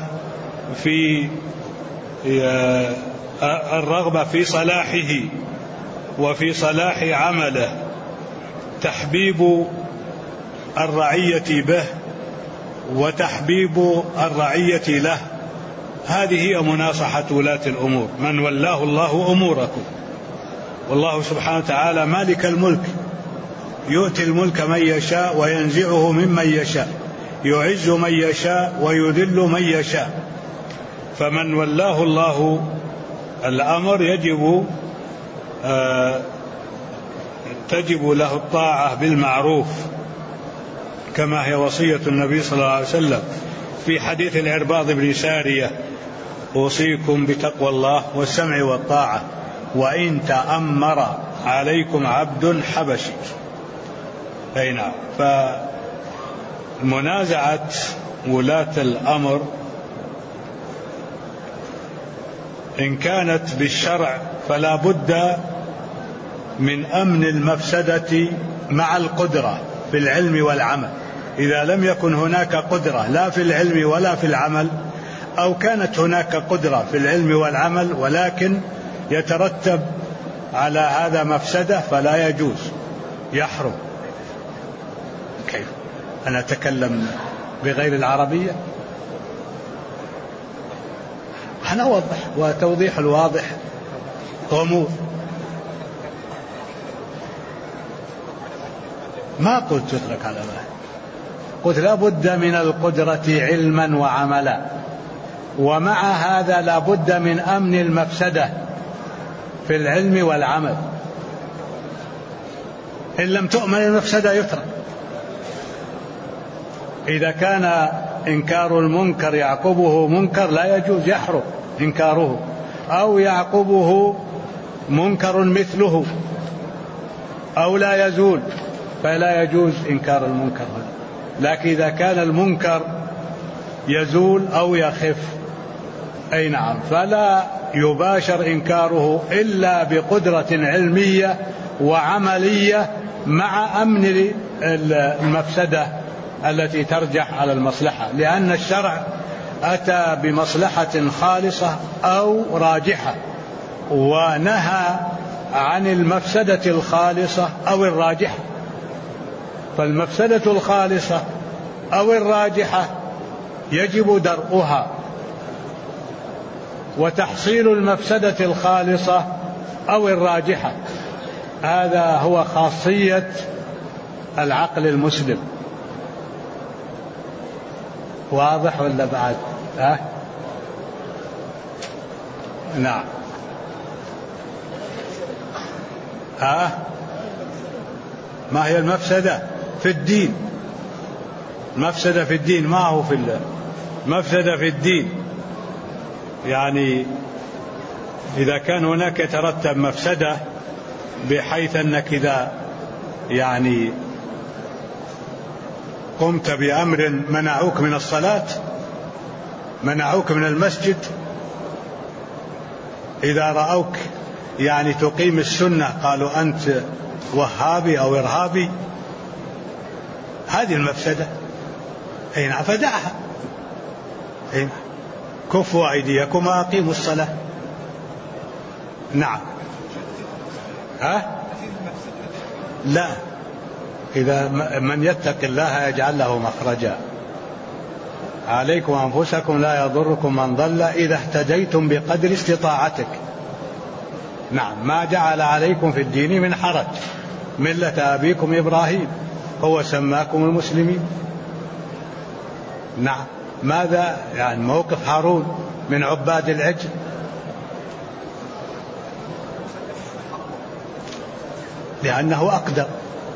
في صلاحه وفي صلاح عمله، تحبيب الرعية به وتحبيب الرعية له. هذه هي مناصحة ولاة الأمور، من ولاه الله أموركم. والله سبحانه وتعالى مالك الملك، يؤتي الملك من يشاء وينزعه ممن يشاء، يعز من يشاء ويذل من يشاء. فمن ولاه الله الأمر تجب له الطاعة بالمعروف، كما هي وصية النبي صلى الله عليه وسلم في حديث العرباض بن سارية: أوصيكم بتقوى الله والسمع والطاعة وإن تأمر عليكم عبد حبشي. أي نعم. فمنازعة ولاة الأمر إن كانت بالشرع فلا بد من أمن المفسدة مع القدرة في العلم والعمل. إذا لم يكن هناك قدرة لا في العلم ولا في العمل، أو كانت هناك قدرة في العلم والعمل ولكن يترتب على هذا مفسدة، فلا يجوز، يحرم. كيف أنا أتكلم بغير العربية؟ أنا أوضح، وتوضيح الواضح غموض. ما قلت تترك على الله، قلت لا بد من القدرة علما وعملا، ومع هذا لا بد من أمن المفسدة في العلم والعمل. إن لم تؤمن المفسدة يترك. إذا كان إنكار المنكر يعقبه منكر لا يجوز، يحرم إنكاره، أو يعقبه منكر مثله أو لا يزول، فلا يجوز إنكار المنكر. لكن إذا كان المنكر يزول أو يخف، أي نعم، فلا يباشر إنكاره إلا بقدرة علمية وعملية مع أمن المفسدة التي ترجح على المصلحة، لأن الشرع أتى بمصلحة خالصة أو راجحة، ونهى عن المفسدة الخالصة أو الراجحة. فالمفسدة الخالصة أو الراجحة يجب درءها، وتحصيل المفسدة الخالصة أو الراجحة هذا هو خاصية العقل المسلم. واضح ولا بعد؟ نعم. ما هي المفسدة في الدين؟ مفسدة في الدين ما هو في الله، مفسدة في الدين يعني إذا كان هناك يترتب مفسدة بحيث أنك إذا يعني قمت بأمر منعوك من الصلاة، منعوك من المسجد، إذا رأوك يعني تقيم السنة قالوا أنت وهابي أو إرهابي، هذه المفسدة. نعم فدعها. كفوا أيديكم وأقيموا الصلاة. نعم. لا، إذا من يتق الله يجعل له مخرجا. عليكم أنفسكم لا يضركم من ضل إذا اهتديتم بقدر استطاعتك. نعم. ما جعل عليكم في الدين من حرج، ملة أبيكم إبراهيم هو سماكم المسلمين. نعم. ماذا يعني موقف هارون من عباد العجل؟ لأنه أقدر.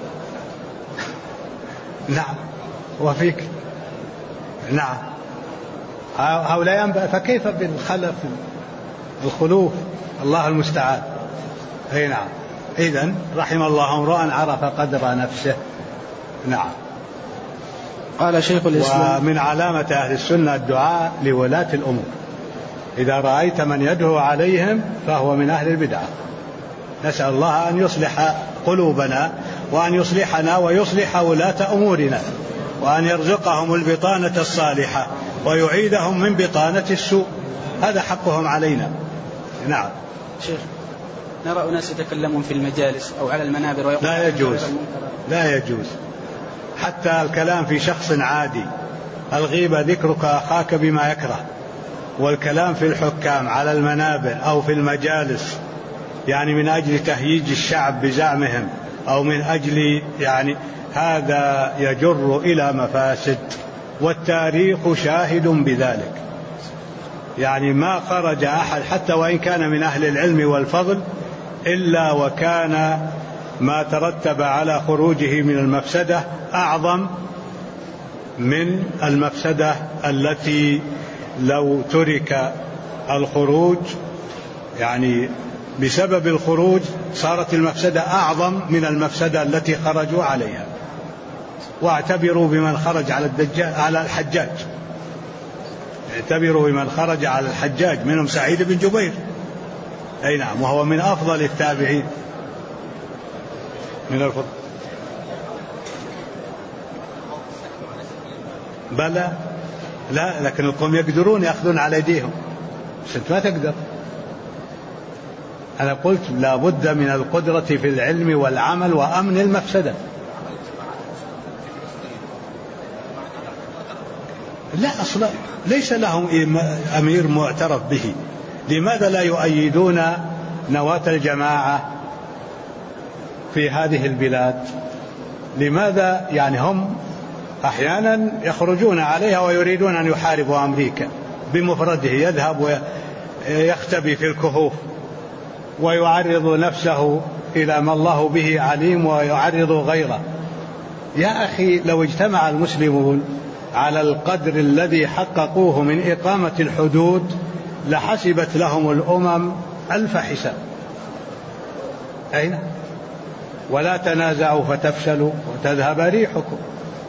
نعم. وفيك. نعم. هؤلاء ينبغي، فكيف بالخلف الخلوف؟ الله المستعان. نعم. إذن رحم الله امرأ عرف قدر نفسه. نعم. قال شيخ الإسلام: ومن علامة أهل السنة الدعاء لولاة الأمور، إذا رأيت من يدعو عليهم فهو من أهل البدعة. نسأل الله أن يصلح قلوبنا وأن يصلحنا ويصلح ولاة أمورنا، وأن يرزقهم البطانة الصالحة ويعيدهم من بطانة السوء، هذا حقهم علينا. نعم. شيخ، نرى أناس يتكلمون في المجالس أو على المنابر ويقول لا يجوز، لا يجوز حتى الكلام في شخص عادي. الغيبة ذكرك أخاك بما يكره، والكلام في الحكام على المنابر أو في المجالس يعني من أجل تهييج الشعب بزعمهم أو من أجل يعني هذا يجر إلى مفاسد، والتاريخ شاهد بذلك. يعني ما خرج أحد حتى وإن كان من أهل العلم والفضل إلا وكان ما ترتب على خروجه من المفسدة أعظم من المفسدة التي لو ترك الخروج يعني بسبب الخروج صارت المفسدة أعظم من المفسدة التي خرجوا عليها. واعتبروا بمن خرج على الحجاج، اعتبروا بمن خرج على الحجاج منهم سعيد بن جبير. أي نعم، وهو من أفضل التابعين من الفضل. بلى، لا، لكن القوم يقدرون يأخذون على أيديهم، بس أنت ما تقدر. أنا قلت لا بد من القدرة في العلم والعمل وأمن المفسدة. لا، أصلا ليس لهم أمير معترف به. لماذا لا يؤيدون نواة الجماعة في هذه البلاد؟ لماذا يعني هم أحيانا يخرجون عليها ويريدون أن يحاربوا أمريكا بمفرده، يذهب ويختبي في الكهوف ويعرض نفسه إلى ما الله به عليم ويعرض غيره. يا أخي، لو اجتمع المسلمون على القدر الذي حققوه من إقامة الحدود لحسبت لهم الأمم 1000 حساب. أين؟ ولا تنازعوا فتفشلوا وتذهب ريحكم.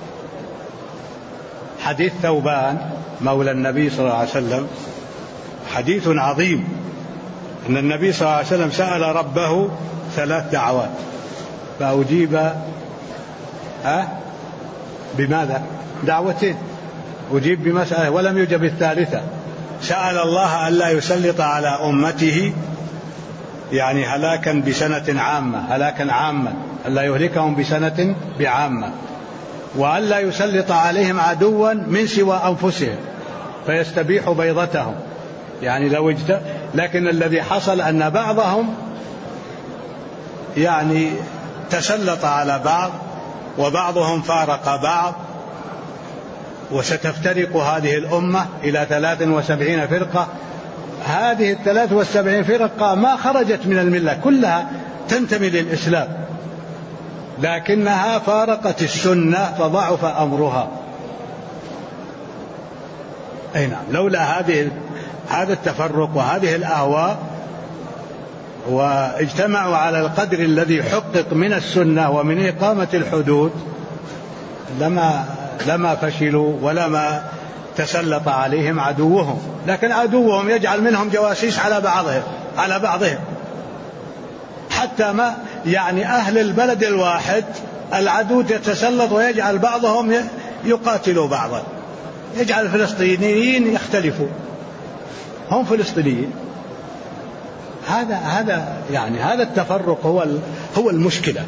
حديث ثوبان مولى النبي صلى الله عليه وسلم حديث عظيم، أن النبي صلى الله عليه وسلم سأل ربه 3 دعوات فأجيب بماذا؟ 2 أجيب بمسألة ولم يجب الثالثة. سأل الله ألا يسلط على أمته يعني هلاكا بسنة عامة، هلاكا عاما، ألا يهلكهم بسنة بعامة، وألا يسلط عليهم عدوا من سوى أنفسهم فيستبيح بيضتهم. يعني لو لكن الذي حصل أن بعضهم يعني تسلط على بعض وبعضهم فارق بعض، وستفترق هذه الأمة إلى 73 فرقة. هذه 73 فرقة ما خرجت من الملة، كلها تنتمي للإسلام، لكنها فارقت السنة فضعف أمرها. أي نعم، لولا هذا التفرق وهذه الأهواء واجتمعوا على القدر الذي حقق من السنة ومن إقامة الحدود لما فشلوا ولما تسلط عليهم عدوهم. لكن عدوهم يجعل منهم جواسيس على بعضهم حتى ما يعني أهل البلد الواحد العدو يتسلط ويجعل بعضهم يقاتلوا بعضا، يجعل الفلسطينيين يختلفوا، هم فلسطينيين. هذا التفرق هو المشكلة.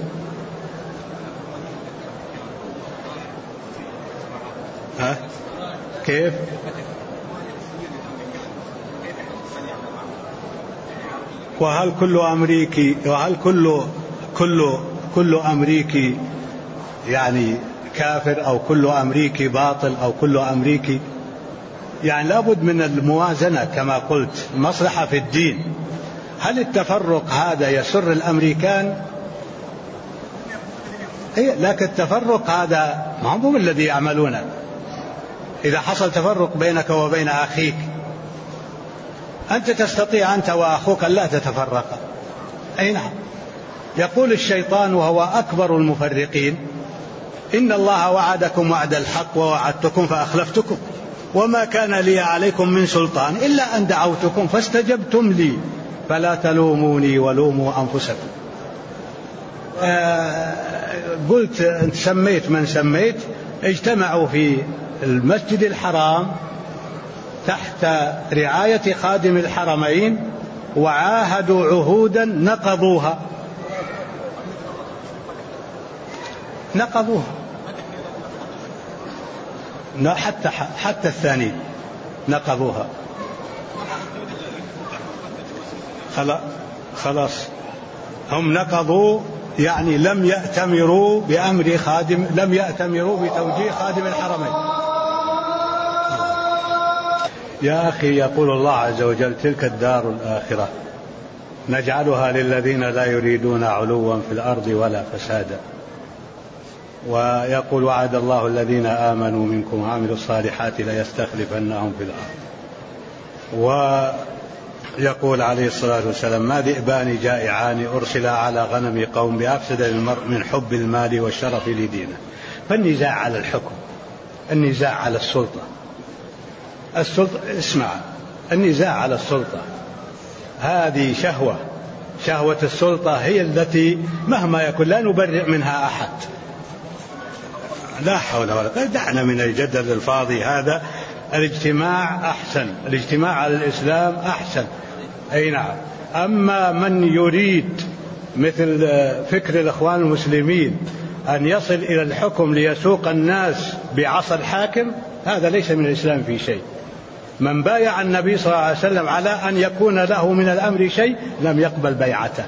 كيف؟ وهل كل أمريكي يعني كافر، أو كل أمريكي باطل، أو كل أمريكي يعني لابد من الموازنة كما قلت، مصلحة في الدين. هل التفرق هذا يسر الأمريكان؟ لكن التفرق هذا ما هم الذي يعملونه. إذا حصل تفرق بينك وبين أخيك، أنت تستطيع أنت وأخوك أن لا تتفرقا. أي نعم. يقول الشيطان وهو أكبر المفرقين: إن الله وعدكم وعد الحق ووعدتكم فأخلفتكم وما كان لي عليكم من سلطان إلا أن دعوتكم فاستجبتم لي فلا تلوموني ولوموا أنفسكم. قلت أنت سميت من سميت، اجتمعوا في المسجد الحرام تحت رعاية خادم الحرمين وعاهدوا عهودا نقضوها حتى الثاني نقضوها. خلاص هم نقضوا، يعني لم يأتمروا بأمر خادم، لم يأتمروا بتوجيه خادم الحرمين. يا أخي، يقول الله عز وجل: تلك الدار الآخرة نجعلها للذين لا يريدون علوا في الأرض ولا فسادا. ويقول: وعد الله الذين آمنوا منكم وعملوا الصالحات ليستخلفنهم في الأرض. ويقول عليه الصلاة والسلام: ما ذئبان جائعان أرسلا على غنم قوم بأفسد للمرء من حب المال والشرف لدينه. فالنزاع على الحكم، النزاع على السلطة، اسمع، النزاع على السلطة هذه شهوة السلطة هي التي مهما يكون لا نبرئ منها أحد. لا حول ولا قوة. دعنا من الجدل الفاضي هذا. الاجتماع أحسن، الاجتماع على الإسلام أحسن. أي نعم. أما من يريد مثل فكر الإخوان المسلمين أن يصل إلى الحكم ليسوق الناس بعصا الحاكم، هذا ليس من الإسلام في شيء. من بايع النبي صلى الله عليه وسلم على أن يكون له من الأمر شيء لم يقبل بيعته.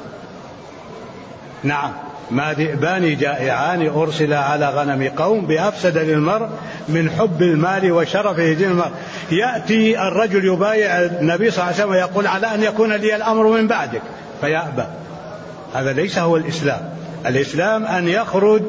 نعم. ما ذئبان جائعان أرسل على غنم قوم بأفسد للمرء من حب المال وشرف دين المرء. يأتي الرجل يبايع النبي صلى الله عليه وسلم ويقول: على أن يكون لي الأمر من بعدك، فيأبى. هذا ليس هو الإسلام. الإسلام أن يخرج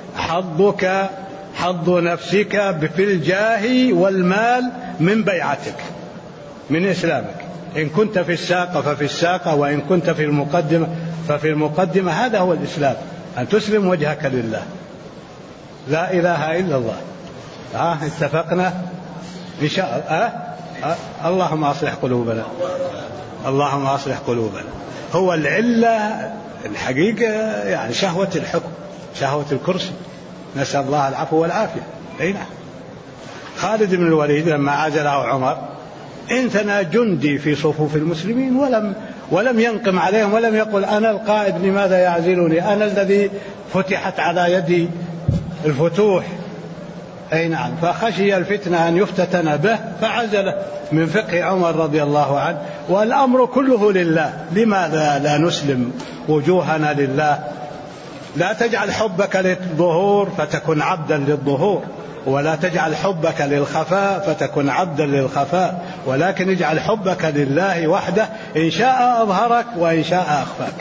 حظ نفسك في الجاه والمال من بيعتك، من إسلامك. إن كنت في الساقة ففي الساقة، وإن كنت في المقدمة ففي المقدمة. هذا هو الإسلام، أن تسلم وجهك لله. لا إله إلا الله. اتفقنا إن شاء الله. اللهم أصلح قلوبنا، اللهم أصلح قلوبنا. هو العلة الحقيقة يعني شهوة الحكم، شهوة الكرسي. نسأل الله العفو والعافية. أي نعم. خالد بن الوليد لما عزله عمر انثنى جندي في صفوف المسلمين ولم ينقم عليهم، ولم يقل: أنا القائد لماذا يعزلني، أنا الذي فتحت على يدي الفتوح. أي نعم. فخشي الفتنة أن يفتتن به فعزله من فقه عمر رضي الله عنه. والأمر كله لله. لماذا لا نسلم وجوهنا لله؟ لا تجعل حبك للظهور فتكن عبدا للظهور، ولا تجعل حبك للخفاء فتكن عبدا للخفاء، ولكن اجعل حبك لله وحده، إن شاء أظهرك وإن شاء أخفاك.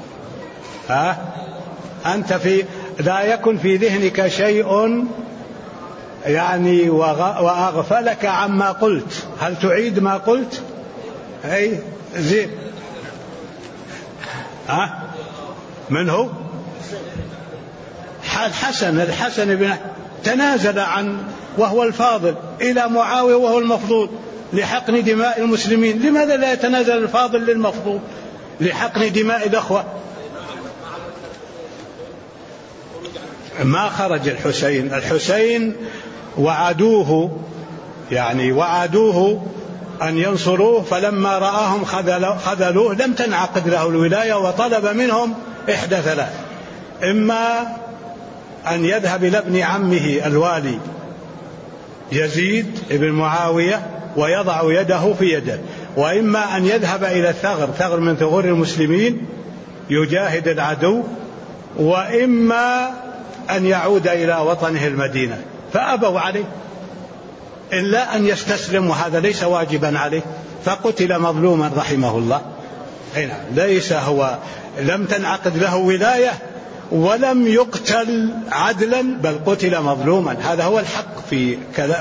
أنت لا يكن في ذهنك شيء يعني وأغفلك عما قلت. هل تعيد ما قلت؟ أي زين. من هو؟ الحسن بن تنازل عن وهو الفاضل إلى معاوية وهو المفضول لحقن دماء المسلمين. لماذا لا يتنازل الفاضل للمفضول لحقن دماء الأخوة؟ ما خرج الحسين وعدوه أن ينصروه، فلما رآهم خذلوه لم تنعقد له الولاية، وطلب منهم إحدى ثلاث: إما أن يذهب إلى ابن عمه الوالي يزيد بن معاوية ويضع يده في يده، وإما أن يذهب إلى ثغر من ثغور المسلمين يجاهد العدو، وإما أن يعود إلى وطنه المدينة. فأبوا عليه إلا أن يستسلم، وهذا ليس واجبا عليه، فقتل مظلوما رحمه الله. ليس هو لم تنعقد له ولاية ولم يقتل عدلا، بل قتل مظلوما. هذا هو الحق في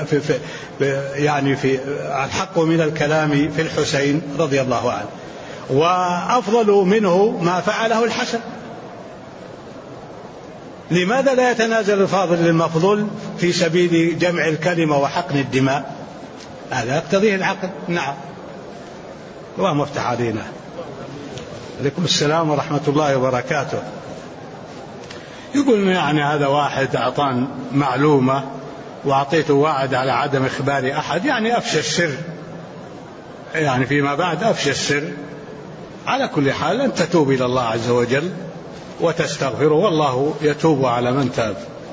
الحق من الكلام في الحسين رضي الله عنه. وأفضل منه ما فعله الحسن. لماذا لا يتنازل الفاضل للمفضول في سبيل جمع الكلمة وحقن الدماء؟ هذا يقتضيه العقل. نعم. اللهم افتح علينا. عليكم السلام ورحمة الله وبركاته. يقول هذا واحد أعطان معلومة وأعطيته وعد على عدم إخبار أحد، أفشى السر، فيما بعد أفشى السر. على كل حال أن تتوب إلى الله عز وجل وتستغفره، والله يتوب على من تاب.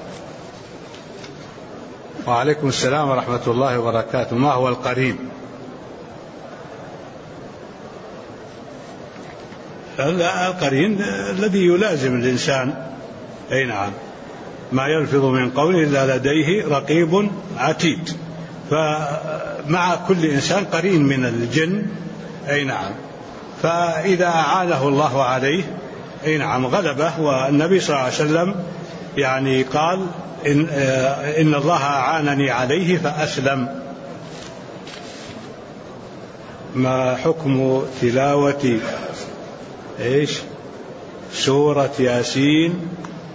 وعليكم السلام ورحمة الله وبركاته. ما هو القرين؟ القرين الذي يلازم الإنسان. نعم. ما يلفظ من قول إلا لديه رقيب عتيد. فمع كل إنسان قرين من الجن. نعم. فإذا أعانه الله عليه غلبه. والنبي صلى الله عليه وسلم قال إن الله أعانني عليه فأسلم. ما حكم تلاوة سورة ياسين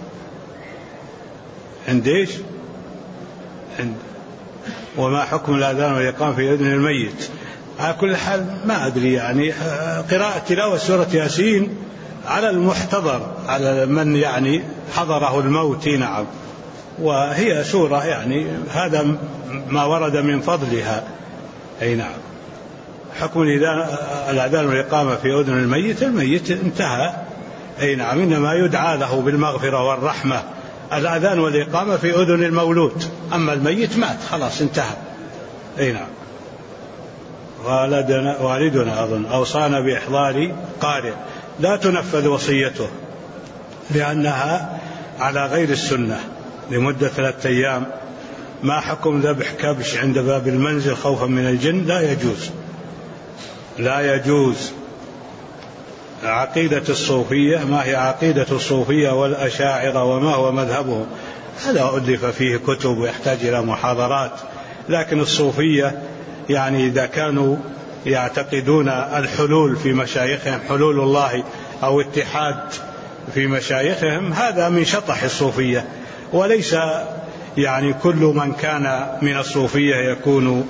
وما حكم الأذان والإقامة في أذن الميت؟ على كل حال ما أدري، قراءة تلاوة سورة ياسين على المحتضر، على من حضره الموت. نعم. وهي سورة هذا ما ورد من فضلها. نعم. حكم الأذان والإقامة في أذن الميت انتهى. نعم. إنما يدعى له بالمغفرة والرحمة الأذان والإقامة في أذن المولود، أما الميت مات خلاص انتهى. نعم. والدنا أظن أوصانا بإحضار قارئ، لا تنفذ وصيته لأنها على غير السنة لمدة 3 أيام. ما حكم ذبح كبش عند باب المنزل خوفا من الجن؟ لا يجوز. عقيدة الصوفية، ما هي عقيدة الصوفية والأشاعرة وما هو مذهبهم؟ هذا ألف فيه كتب ويحتاج إلى محاضرات. لكن الصوفية إذا كانوا يعتقدون الحلول في مشايخهم، حلول الله أو اتحاد في مشايخهم، هذا من شطح الصوفية. وليس كل من كان من الصوفية يكون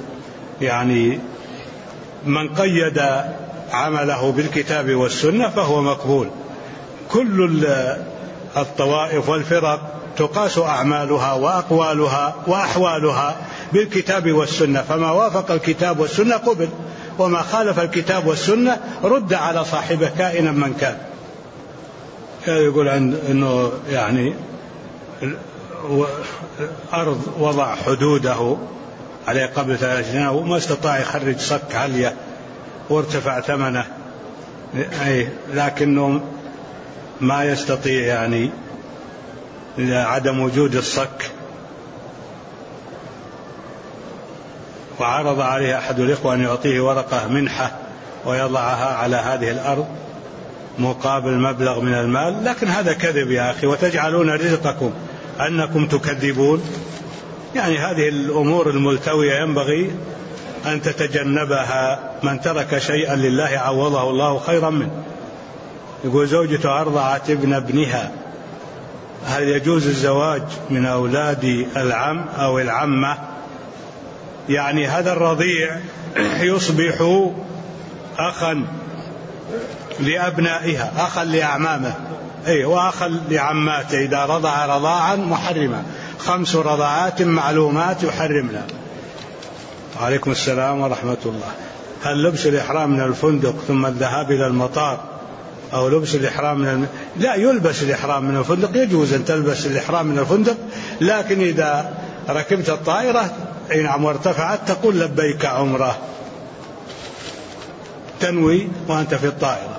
من قيد عمله بالكتاب والسنة فهو مقبول. كل الطوائف والفرق تقاس أعمالها وأقوالها وأحوالها بالكتاب والسنة، فما وافق الكتاب والسنة قبل، وما خالف الكتاب والسنة رد على صاحبه كائنا من كان. يقول أنه أرض وضع حدوده عليه قبل 3 سنين وما استطاع يخرج صك عليه وارتفع ثمنه، لكنه ما يستطيع عدم وجود الصك. وعرض عليه أحد الإخوة أن يعطيه ورقة منحة ويضعها على هذه الأرض مقابل مبلغ من المال، لكن هذا كذب يا أخي، وتجعلون رزقكم أنكم تكذبون. يعني هذه الأمور الملتوية ينبغي أن تتجنبها. من ترك شيئا لله عوضه الله خيرا منه. يقول زوجته أرضعت ابن ابنها، هل يجوز الزواج من أولاد العم أو العمة؟ يعني هذا الرضيع يصبح أخا لأبنائها، أخا لأعمامه، وأخا لعماته إذا رضع رضاعا محرما، 5 رضعات معلومات يحرمنا. وعليكم السلام ورحمة الله. هل لبس الإحرام من الفندق ثم الذهاب إلى المطار أو لبس الإحرام لا، يلبس الإحرام من الفندق، يجوز أن تلبس الإحرام من الفندق، لكن إذا ركبت الطائرة نعم وارتفعت تقول لبيك عمره، تنوي وأنت في الطائرة.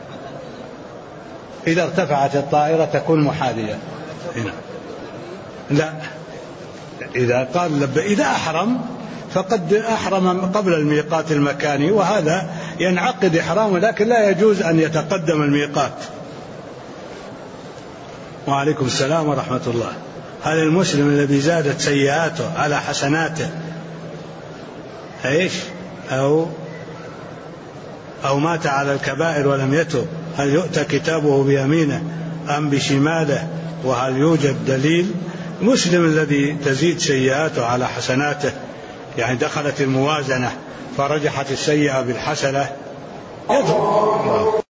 إذا ارتفعت الطائرة تكون محاذية هنا. لا، إذا قال إذا أحرم فقد أحرم قبل الميقات المكاني، وهذا ينعقد إحرامه، لكن لا يجوز أن يتقدم الميقات. وعليكم السلام ورحمة الله. هل المسلم الذي زادت سيئاته على حسناته أو مات على الكبائر ولم يتب، هل يؤتى كتابه بيمينه أم بشماله؟ وهل يوجد دليل؟ المسلم الذي تزيد سيئاته على حسناته، يعني دخلت الموازنة فرجحت السيئة بالحسنة، يدخل